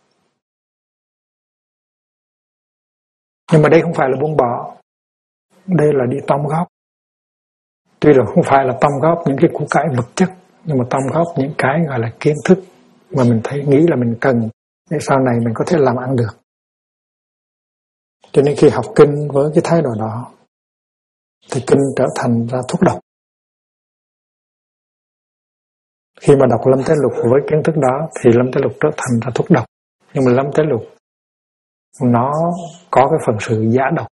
[SPEAKER 1] Nhưng mà đây không phải là buông bỏ, đây là đi tóm góp. Tuy là không phải là tóm góp những cái của cải vật chất, nhưng mà tóm góp những cái gọi là kiến thức mà mình nghĩ là mình cần để sau này mình có thể làm ăn được. Cho nên khi học kinh với cái thái độ đó thì kinh trở thành ra thuốc độc. Khi mà đọc Lâm Tế Lục với kiến thức đó thì Lâm Tế Lục trở thành ra thuốc độc. Nhưng mà Lâm Tế Lục nó có cái phần sự giả độc.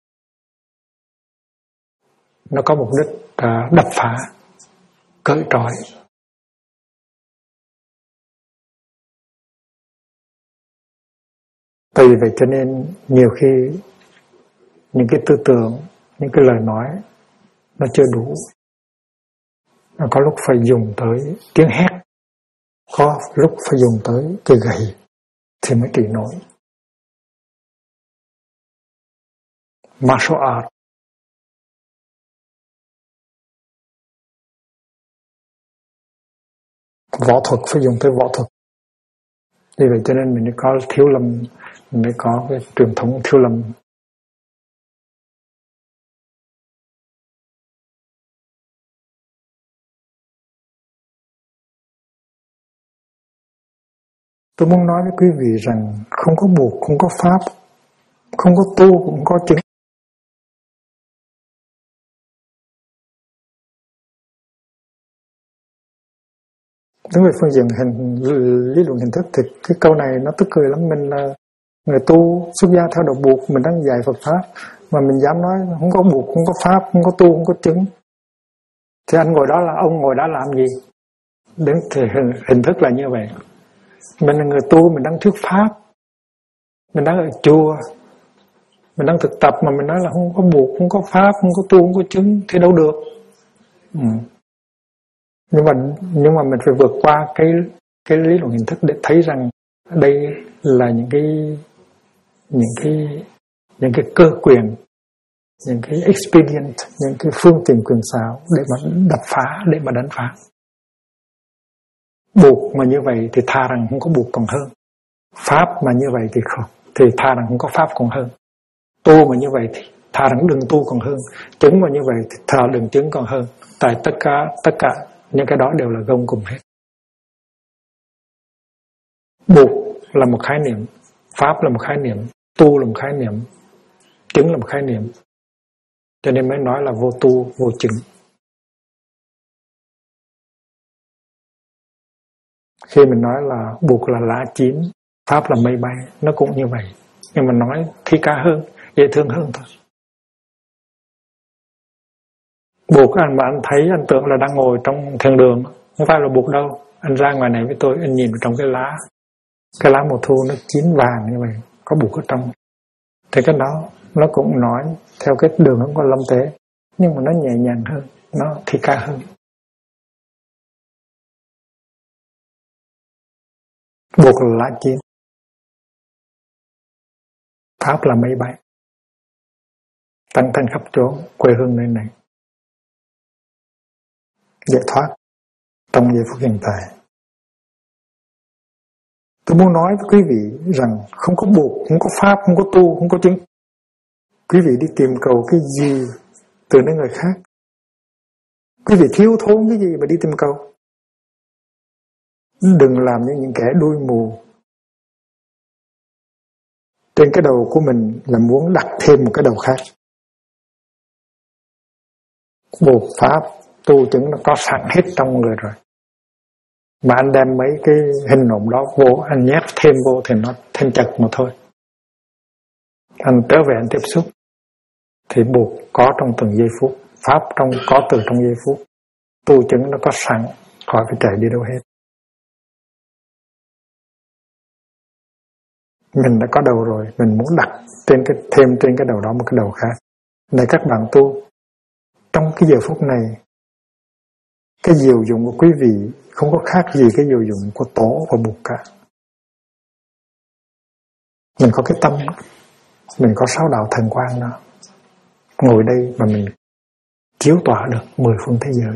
[SPEAKER 1] Nó có mục đích đập phá, cởi trói. Vì vậy cho nên nhiều khi những cái tư tưởng, những cái lời nói nó chưa đủ. Nó có lúc phải dùng tới tiếng hét, có lúc phải dùng tới cái gậy thì mới trị nổi. Martial art. Võ thuật phải dùng tới võ thuật. Vì vậy cho nên mình mới có Thiếu Lâm, mình mới có cái truyền thống Thiếu Lâm. Tôi muốn nói với quý vị rằng không có buộc, không có pháp, không có tu cũng có chứng. Đứng về phương diện lý luận hình thức thì cái câu này nó tức cười lắm. Mình là người tu xuất gia theo đạo buộc, mình đang dạy Phật pháp mà mình dám nói không có buộc, không có pháp, không có tu, không có chứng. Thì anh ngồi đó là ông ngồi đó làm gì? Đứng thì hình thức là như vậy. Mình là người tu, mình đang thuyết pháp, mình đang ở chùa, mình đang thực tập mà mình nói là không có buộc, không có pháp, không có tu, không có chứng thì đâu được. Nhưng mà mình phải vượt qua cái lý luận hình thức để thấy rằng đây là những cái cơ quyền, những cái expedient, những cái phương tiện quyền xảo để mà đập phá, để mà đánh phá. Buộc mà như vậy thì tha rằng không có buộc còn hơn. Pháp mà như vậy thì tha rằng không có pháp còn hơn. Tu mà như vậy thì tha rằng đừng tu còn hơn. Chứng mà như vậy thì thà đừng chứng còn hơn. Tại tất cả những cái đó đều là gông cùng hết. Buộc là một khái niệm, pháp là một khái niệm, tu là một khái niệm, chứng là một khái niệm. Cho nên mới nói là vô tu, vô chứng. Khi mình nói là buộc là lá chín, pháp là mây bay, nó cũng như vậy. Nhưng mà nói thi ca hơn, dễ thương hơn thôi. Buộc anh mà anh thấy, anh tưởng là đang ngồi trong thiền đường, không phải là buộc đâu. Anh ra ngoài này với tôi, anh nhìn vào trong cái lá mùa thu nó chín vàng như vậy, có buộc ở trong. Thì cái đó nó cũng nói theo cái đường hướng của Lâm Tế, nhưng mà nó nhẹ nhàng hơn, nó thi ca hơn. Buộc là lá chín, pháp là mây bay, tăng tăng khắp chốn, quê hương nơi này, giải thoát trong giây phút hiện tại. Tôi muốn nói với quý vị rằng không có buộc, không có pháp, không có tu, không có chứng. Quý vị đi tìm cầu cái gì từ nơi người khác? Quý vị thiếu thốn cái gì mà đi tìm cầu? Đừng làm như những kẻ đuôi mù. Trên cái đầu của mình là muốn đặt thêm một cái đầu khác. Buộc pháp, tu chứng nó có sẵn hết trong người rồi. Mà anh đem mấy cái hình nộm đó vô, anh nhét thêm vô thì nó thêm chật mà thôi. Anh trở về anh tiếp xúc thì buộc có trong từng giây phút, pháp có từ trong giây phút, tu chứng nó có sẵn, khỏi phải chạy đi đâu hết. Mình đã có đầu rồi, mình muốn đặt thêm trên cái đầu đó một cái đầu khác. Này các bạn tu, trong cái giờ phút này, cái diệu dụng của quý vị không có khác gì cái diệu dụng của Tổ và Bụt cả. Mình có cái tâm, mình có sáu đạo thần quang đó, ngồi đây mà mình chiếu tỏa được 10 phương thế giới.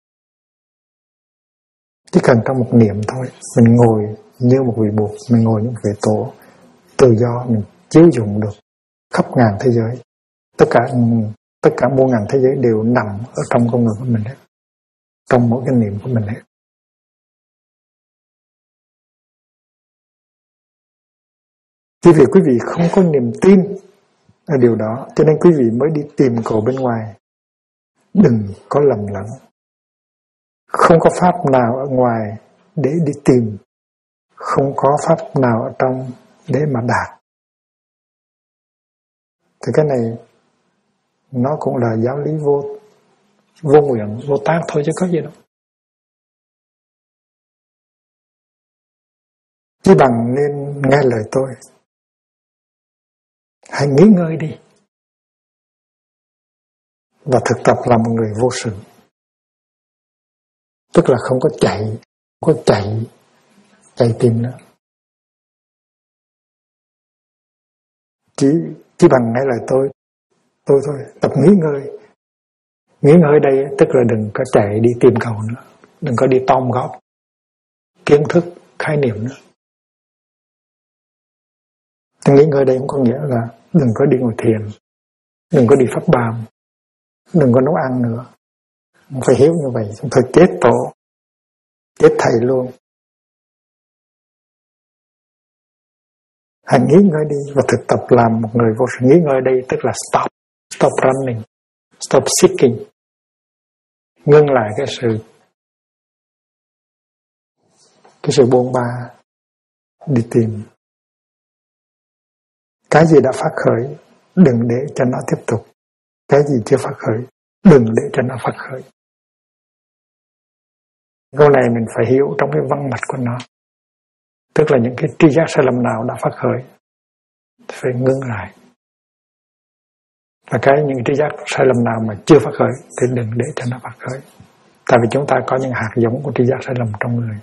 [SPEAKER 1] Chỉ cần trong một niệm thôi, mình ngồi như một vị Bụt, mình ngồi như một vị Tổ, tự do mình chiếu dụng được khắp ngàn thế giới. Tất cả muôn ngàn thế giới đều nằm ở trong con người của mình hết, trong mỗi cái niệm của mình hết. Chỉ vì quý vị không có niềm tin ở điều đó, cho nên quý vị mới đi tìm cầu bên ngoài. Đừng có lầm lẫn. Không có pháp nào ở ngoài để đi tìm, không có pháp nào ở trong để mà đạt. Thì cái này nó cũng là giáo lý vô nguyện, vô tác thôi chứ có gì đâu. Chỉ bằng nên nghe lời tôi. Hãy nghỉ ngơi đi và thực tập làm một người vô sự. Tức là không có chạy tìm nữa. Chỉ bằng nghe lời tôi thôi, tập nghỉ ngơi. Nghỉ ngơi đây tức là đừng có chạy đi tìm cầu nữa, đừng có đi tom góp kiến thức, khái niệm nữa. Nghỉ ngơi đây cũng có nghĩa là đừng có đi ngồi thiền, đừng có đi pháp bàn, đừng có nấu ăn nữa. Không phải hiểu như vậy, chúng tôi chết tổ, chết thầy luôn. Hãy nghỉ ngơi đi và thực tập làm một người vô sự. Nghỉ ngơi đây tức là stop running, stop seeking. Ngưng lại cái sự bôn ba đi tìm. Cái gì đã phát khởi, đừng để cho nó tiếp tục. Cái gì chưa phát khởi, đừng để cho nó phát khởi. Câu này mình phải hiểu trong cái văn mạch của nó. Tức là những cái tri giác sai lầm nào đã phát khởi thì phải ngưng lại. Và những tri giác sai lầm nào mà chưa phát khởi thì đừng để cho nó phát khởi. Tại vì chúng ta có những hạt giống của tri giác sai lầm trong người.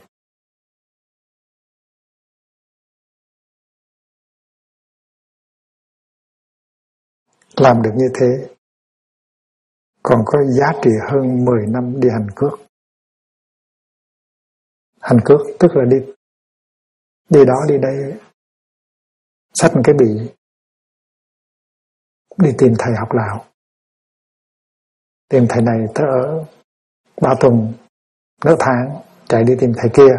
[SPEAKER 1] Làm được như thế còn có giá trị hơn 10 năm đi hành cước. Hành cước tức là đi đó đi đây, xách một cái bì, đi tìm thầy học đạo. Tìm thầy này tới ở 3 tuần, nửa tháng, chạy đi tìm thầy kia.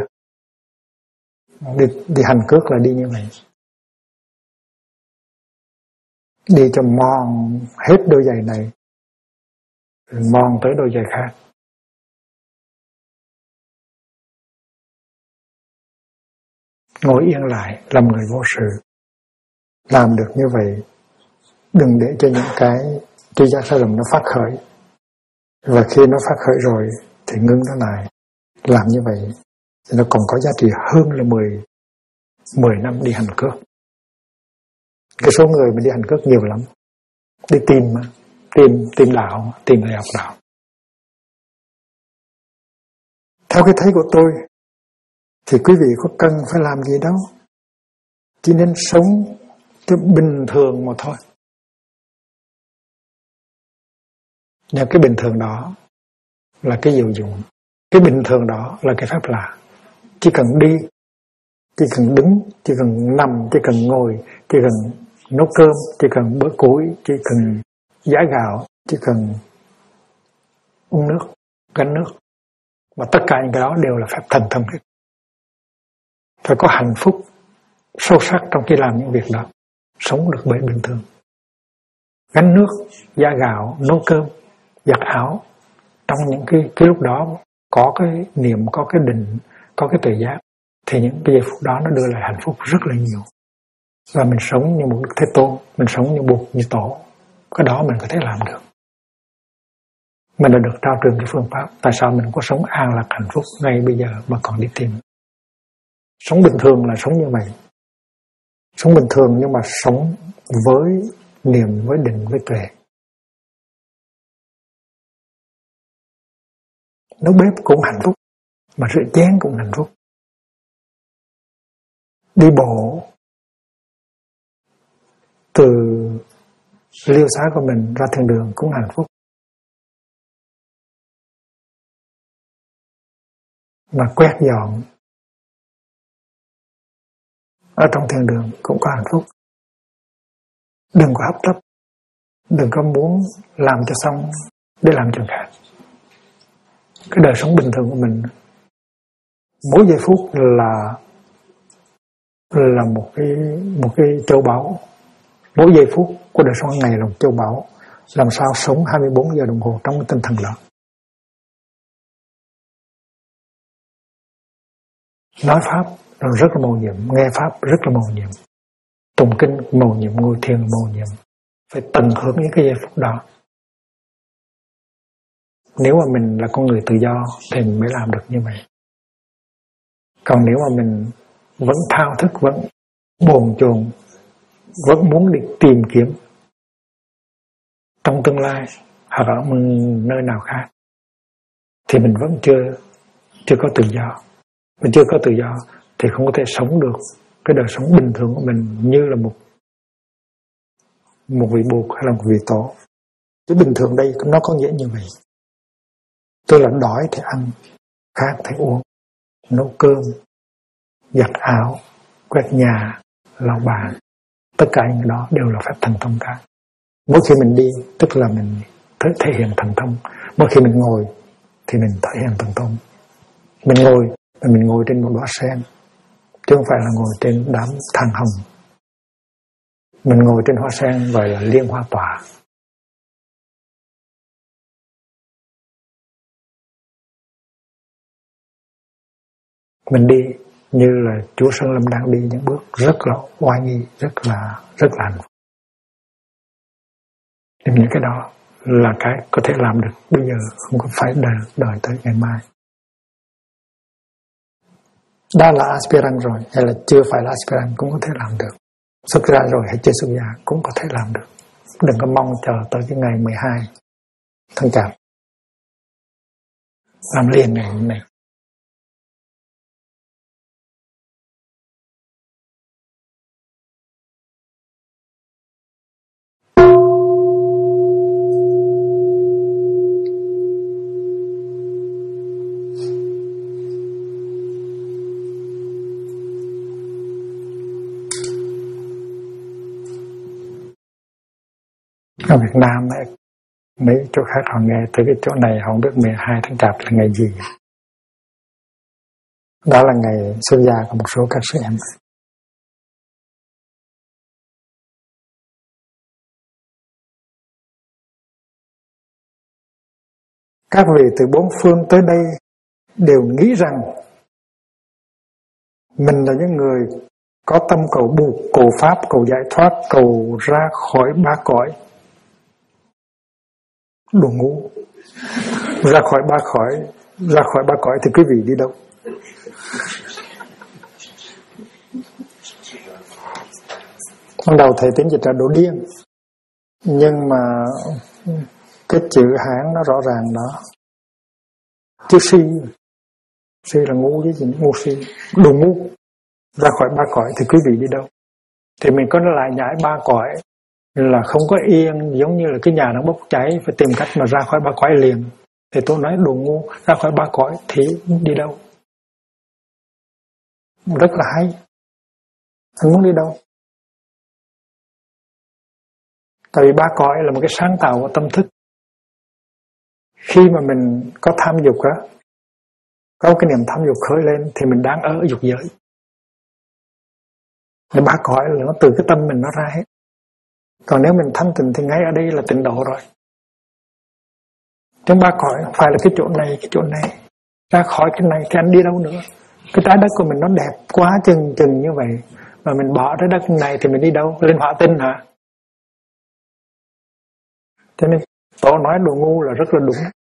[SPEAKER 1] Đi hành cước là đi như vậy. Đi cho mòn hết đôi giày này, mòn tới đôi giày khác. Ngồi yên lại, làm người vô sự. Làm được như vậy, đừng để cho những cái tri giác sai lầm nó phát khởi. Và khi nó phát khởi rồi thì ngưng nó lại. Làm như vậy thì nó còn có giá trị hơn là 10 năm đi hành cước. Cái số người mà đi hành cước nhiều lắm. Đi tìm mà, tìm đạo, tìm thầy học đạo. Theo cái thấy của tôi thì quý vị có cần phải làm gì đâu. Chỉ nên sống cho bình thường mà thôi. Nhưng cái bình thường đó là cái diệu dụng. Cái bình thường đó là cái pháp lạ. Chỉ cần đi, chỉ cần đứng, chỉ cần nằm, chỉ cần ngồi, chỉ cần nấu cơm, chỉ cần bữa củi, chỉ cần giã gạo, chỉ cần uống nước, gánh nước. Và tất cả những cái đó đều là phép thành tâm hết. Phải có hạnh phúc sâu sắc trong khi làm những việc đó. Sống được bởi bình thường. Gánh nước, giã gạo, nấu cơm, giặt áo. Trong những cái lúc đó có cái niệm, có cái định, có cái tuệ giác. Thì những cái giây phút đó nó đưa lại hạnh phúc rất là nhiều. và mình sống như một Đức Thế Tôn, mình sống như Bụt, như Tổ. Cái đó mình có thể làm được. Mình đã được trao truyền cái phương pháp. Tại sao mình có sống an lạc hạnh phúc ngay bây giờ mà còn đi tìm? Sống bình thường là sống như vậy. Sống bình thường nhưng mà sống với niềm, với định, với tuệ. Nấu bếp cũng hạnh phúc, mà rửa chén cũng hạnh phúc. Đi bộ từ liêu xá của mình ra thiên đường cũng hạnh phúc. Mà quét dọn ở trong thiên đường cũng có hạnh phúc. Đừng có hấp tấp, đừng có muốn làm cho xong để làm chuyện khác. Cái đời sống bình thường của mình, mỗi giây phút là một cái châu báu. Mỗi giây phút của đời sống ngày là một châu báu. Làm sao sống 24 giờ đồng hồ trong cái tinh thần đó. Nói pháp rất là mầu nhiệm, nghe pháp rất là mầu nhiệm, tụng kinh mầu nhiệm, ngồi thiền mầu nhiệm. Phải tận hưởng những cái giây phút đó. Nếu mà mình là con người tự do thì mình mới làm được như vậy. Còn nếu mà mình vẫn thao thức, vẫn bồn chồn, vẫn muốn đi tìm kiếm trong tương lai hoặc ở nơi nào khác, thì mình vẫn chưa có tự do. Mình chưa có tự do thì không có thể sống được cái đời sống bình thường của mình như là một vị Bụt hay là một vị Tổ. Cái bình thường đây nó có nghĩa như vậy. Tôi là đói thì ăn, khát thì uống, nấu cơm, giặt áo, quét nhà, lau bàn. Tất cả những đó đều là phép thần thông cả. Mỗi khi mình đi tức là mình thể hiện thần thông. Mỗi khi mình ngồi thì mình thể hiện thần thông. Mình ngồi trên một đóa sen, chứ không phải là ngồi trên đám than hồng. Mình ngồi trên hoa sen gọi là liên hoa tỏa. Mình đi như là Chúa Sơn Lâm đang đi những bước rất là oai nghi, rất là hạnh phúc. Nhưng những cái đó là cái có thể làm được bây giờ, không có phải đợi tới ngày mai. Đã là aspirant rồi hay là chưa phải là aspirant cũng có thể làm được. Xuất gia rồi hay chưa xuất gia cũng có thể làm được. Đừng có mong chờ tới cái ngày 12 tháng Chạp. Làm liền ngày hôm nay. Ở Việt Nam ấy, mấy chỗ khác họ nghe tới cái chỗ này họ không biết 12 tháng Chạp là ngày gì. Đó là ngày xuất gia của một số các sư em. Các vị từ bốn phương tới đây đều nghĩ rằng mình là những người có tâm cầu Bụt, cầu Pháp, cầu giải thoát, cầu ra khỏi ba cõi. Đồ ngu. Ra khỏi ba cõi thì quý vị đi đâu? Ban đầu thầy tính dịch là đồ điên, nhưng mà cái chữ Hán nó rõ ràng đó. Chữ si là ngu với gì? Ngu si, đồ ngu. Ra khỏi ba cõi thì quý vị đi đâu? Thì mình có lại nhảy ba cõi là không có yên, giống như là cái nhà nó bốc cháy, phải tìm cách mà ra khỏi ba cõi liền. Thì tôi nói đồ ngu, ra khỏi ba cõi thì đi đâu? Rất là hay. Anh muốn đi đâu? Tại vì ba cõi là một cái sáng tạo của tâm thức. Khi mà mình có tham dục á, có cái niềm tham dục khởi lên thì mình đang ở dục giới. Thì ba cõi là nó từ cái tâm mình nó ra hết. Còn nếu mình thanh tịnh thì ngay ở đây là tịnh độ rồi. Trong ba cõi không phải là cái chỗ này. Ra khỏi cái này thì anh đi đâu nữa? Cái trái đất của mình nó đẹp quá chừng như vậy. mà mình bỏ trái đất này thì mình đi đâu? Lên hỏa tinh hả? Cho nên Tổ nói đồ ngu là rất là đúng.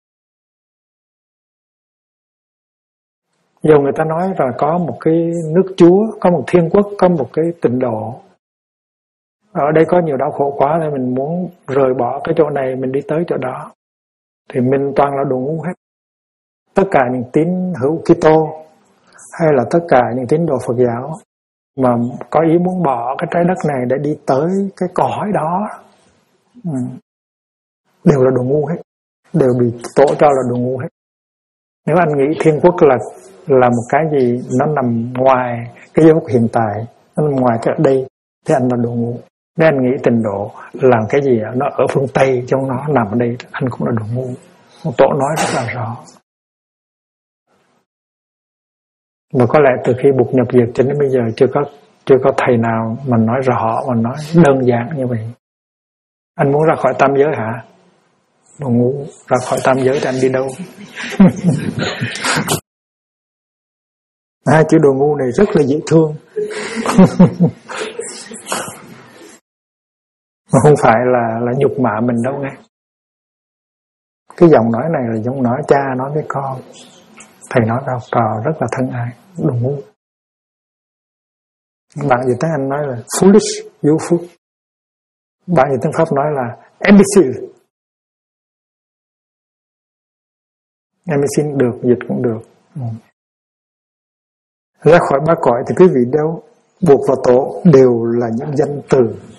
[SPEAKER 1] Dù người ta nói là có một cái nước Chúa, có một thiên quốc, có một cái tịnh độ, ở đây có nhiều đau khổ quá nên mình muốn rời bỏ cái chỗ này, mình đi tới chỗ đó, thì mình toàn là đồ ngu hết. Tất cả những tín hữu Kitô hay là tất cả những tín đồ Phật giáo mà có ý muốn bỏ cái trái đất này để đi tới cái cõi đó, đều là đồ ngu hết, đều bị Tổ cho là đồ ngu hết. Nếu anh nghĩ thiên quốc là một cái gì nó nằm ngoài cái giây phút hiện tại, nó nằm ngoài cái ở đây, thì anh là đồ ngu. Nếu anh nghĩ tịnh độ là cái gì nó ở phương Tây, trong nó nằm ở đây, anh cũng là đồ ngu. Tổ nói rất là rõ. Mà có lẽ từ khi Bụt nhập diệt cho đến bây giờ chưa có thầy nào mà nói rõ, mà nói đơn giản như vậy. Anh muốn ra khỏi tam giới hả? Đồ ngu, ra khỏi tam giới thì anh đi đâu? Hai chữ đồ ngu này rất là dễ thương. Không phải là nhục mạ mình đâu nghe. Cái giọng nói này là giọng nói cha nói với con. Thầy nói với học trò rất là thân ái. Đồ ngu. Bạn gì tiếng Anh nói là foolish, vô phúc. Bạn gì tiếng Pháp nói là imbecile. Imbecile được, dịch cũng được. Ra khỏi ba cõi thì quý vị đâu, Bụt và Tổ đều là những danh từ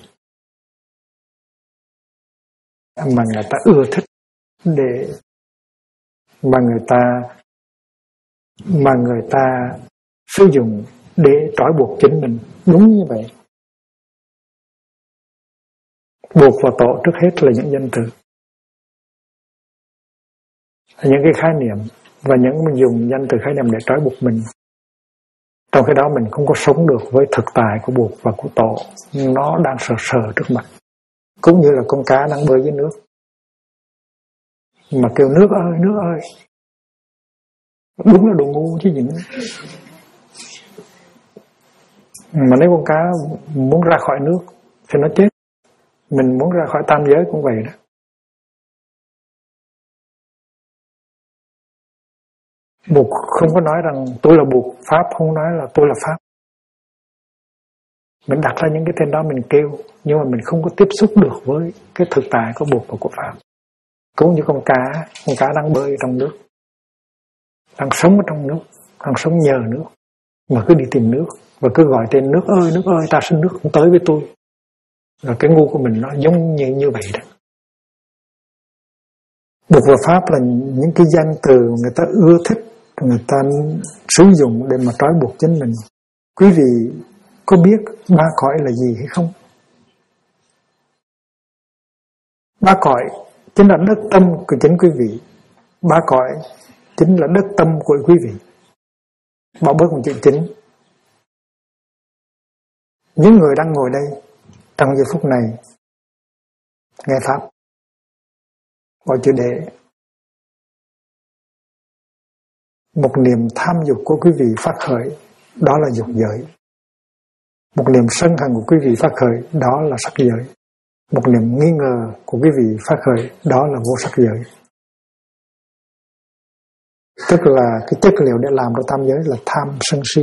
[SPEAKER 1] mà người ta ưa thích để mà người ta sử dụng để trói buộc chính mình. Đúng như vậy. Bụt và Tổ trước hết là những danh từ, những cái khái niệm, và những mình dùng danh từ khái niệm để trói buộc mình. Trong khi đó mình không có sống được với thực tại của Bụt và của Tổ. Nó đang sờ trước mặt. Cũng như là con cá đang bơi dưới nước, mà kêu nước ơi, nước ơi. Đúng là đồ ngu chứ gì nữa. Mà nếu con cá muốn ra khỏi nước thì nó chết. Mình muốn ra khỏi tam giới cũng vậy đó. Bụt không có nói rằng tôi là Bụt, Pháp không nói là tôi là Pháp. Mình đặt ra những cái tên đó mình kêu, nhưng mà mình không có tiếp xúc được với cái thực tại của Bụt và của Pháp. Cũng như con cá đang bơi trong nước, đang sống ở trong nước, đang sống nhờ nước, mà cứ đi tìm nước, và cứ gọi tên nước ơi, ta xin nước không tới với tôi. Rồi cái ngu của mình nó giống như vậy đó. Bụt và Pháp là những cái danh từ người ta ưa thích, người ta sử dụng để mà trói buộc chính mình. Quý vị có biết ba cõi là gì hay không? Ba cõi chính là đất tâm của chính quý vị. Ba cõi chính là đất tâm của quý vị. Bỏ bớt một chữ chính. Những người đang ngồi đây trong giây phút này nghe Pháp, bỏ chữ để. Một niềm tham dục của quý vị phát khởi, đó là dục giới. Một niềm sân hận của quý vị phát khởi, đó là sắc giới. Một niềm nghi ngờ của quý vị phát khởi, đó là vô sắc giới. Tức là cái chất liệu để làm ra tam giới là tham sân si.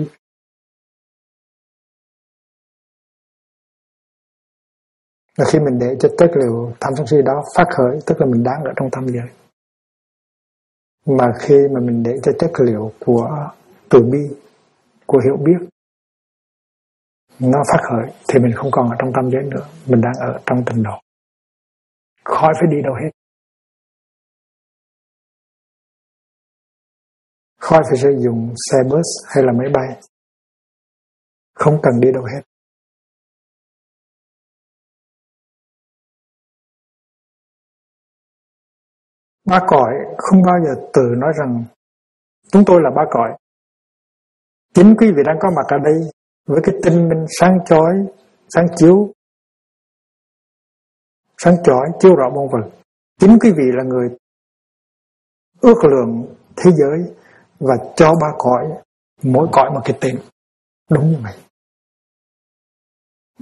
[SPEAKER 1] Và khi mình để cho chất liệu tham sân si đó phát khởi, tức là mình đang ở trong tam giới. Mà khi mà mình để cho chất liệu của từ bi, của hiểu biết nó phát khởi, thì mình không còn ở trong tam giới nữa, mình đang ở trong tịnh độ. Khỏi phải đi đâu hết. Khỏi phải sử dụng xe bus hay là máy bay. Không cần đi đâu hết. Ba cõi không bao giờ tự nói rằng chúng tôi là ba cõi. Chính quý vị đang có mặt ở đây với cái tinh minh sáng chói, sáng chói, chiếu rõ muôn vật. Chính quý vị là người ước lượng thế giới và cho ba cõi, mỗi cõi một cái tên. Đúng như vậy.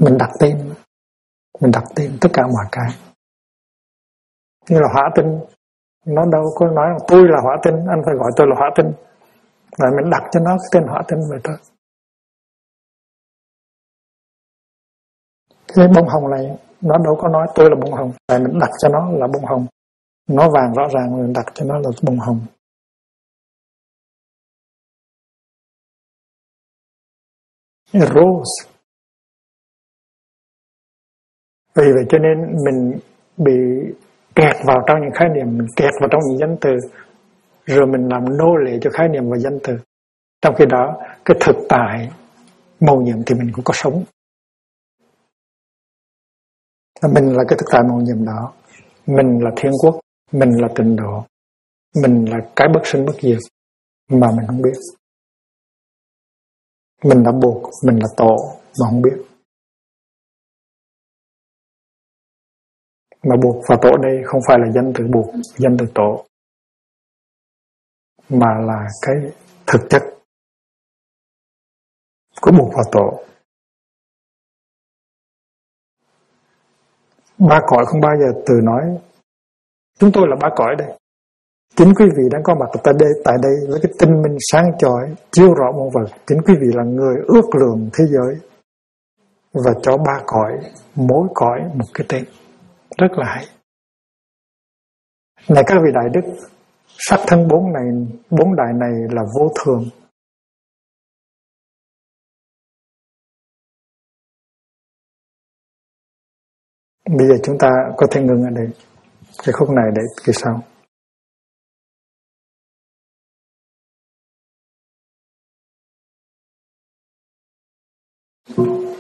[SPEAKER 1] Mình đặt tên tất cả mọi cái. Như là hỏa tinh, nó đâu có nói là tôi là hỏa tinh, anh phải gọi tôi là hỏa tinh. Rồi mình đặt cho nó cái tên hỏa tinh vậy thôi. Cái bông hồng này nó đâu có nói tôi là bông hồng, tại mình đặt cho nó là bông hồng. Nó vàng rõ ràng mình đặt cho nó là bông hồng. Rose. Vì vậy cho nên mình bị kẹt vào trong những khái niệm, mình kẹt vào trong những danh từ, rồi mình làm nô lệ cho khái niệm và danh từ. Trong khi đó cái thực tại mầu nhiệm thì mình cũng có sống. Mình là cái thực tại mầu nhiệm đó. Mình là thiên quốc, mình là tịnh độ, mình là cái bất sinh bất diệt mà mình không biết. Mình đã buộc, mình là tổ mà không biết. Mà buộc và tổ đây không phải là danh từ buộc, danh từ tổ, mà là cái thực chất của buộc và tổ. Ba cõi không bao giờ từ nói chúng tôi là ba cõi đây. Chính quý vị đang có mặt tại đây với cái tinh minh sáng chói chiếu rõ muôn vật. Chính quý vị là người ước lượng thế giới và cho ba cõi, mỗi cõi một cái tên. Rất là hay. Này các vị đại đức, sắc thân bốn đại này là vô thường. Bây giờ chúng ta có thể ngừng ở đây, cái khúc này để kỳ sau.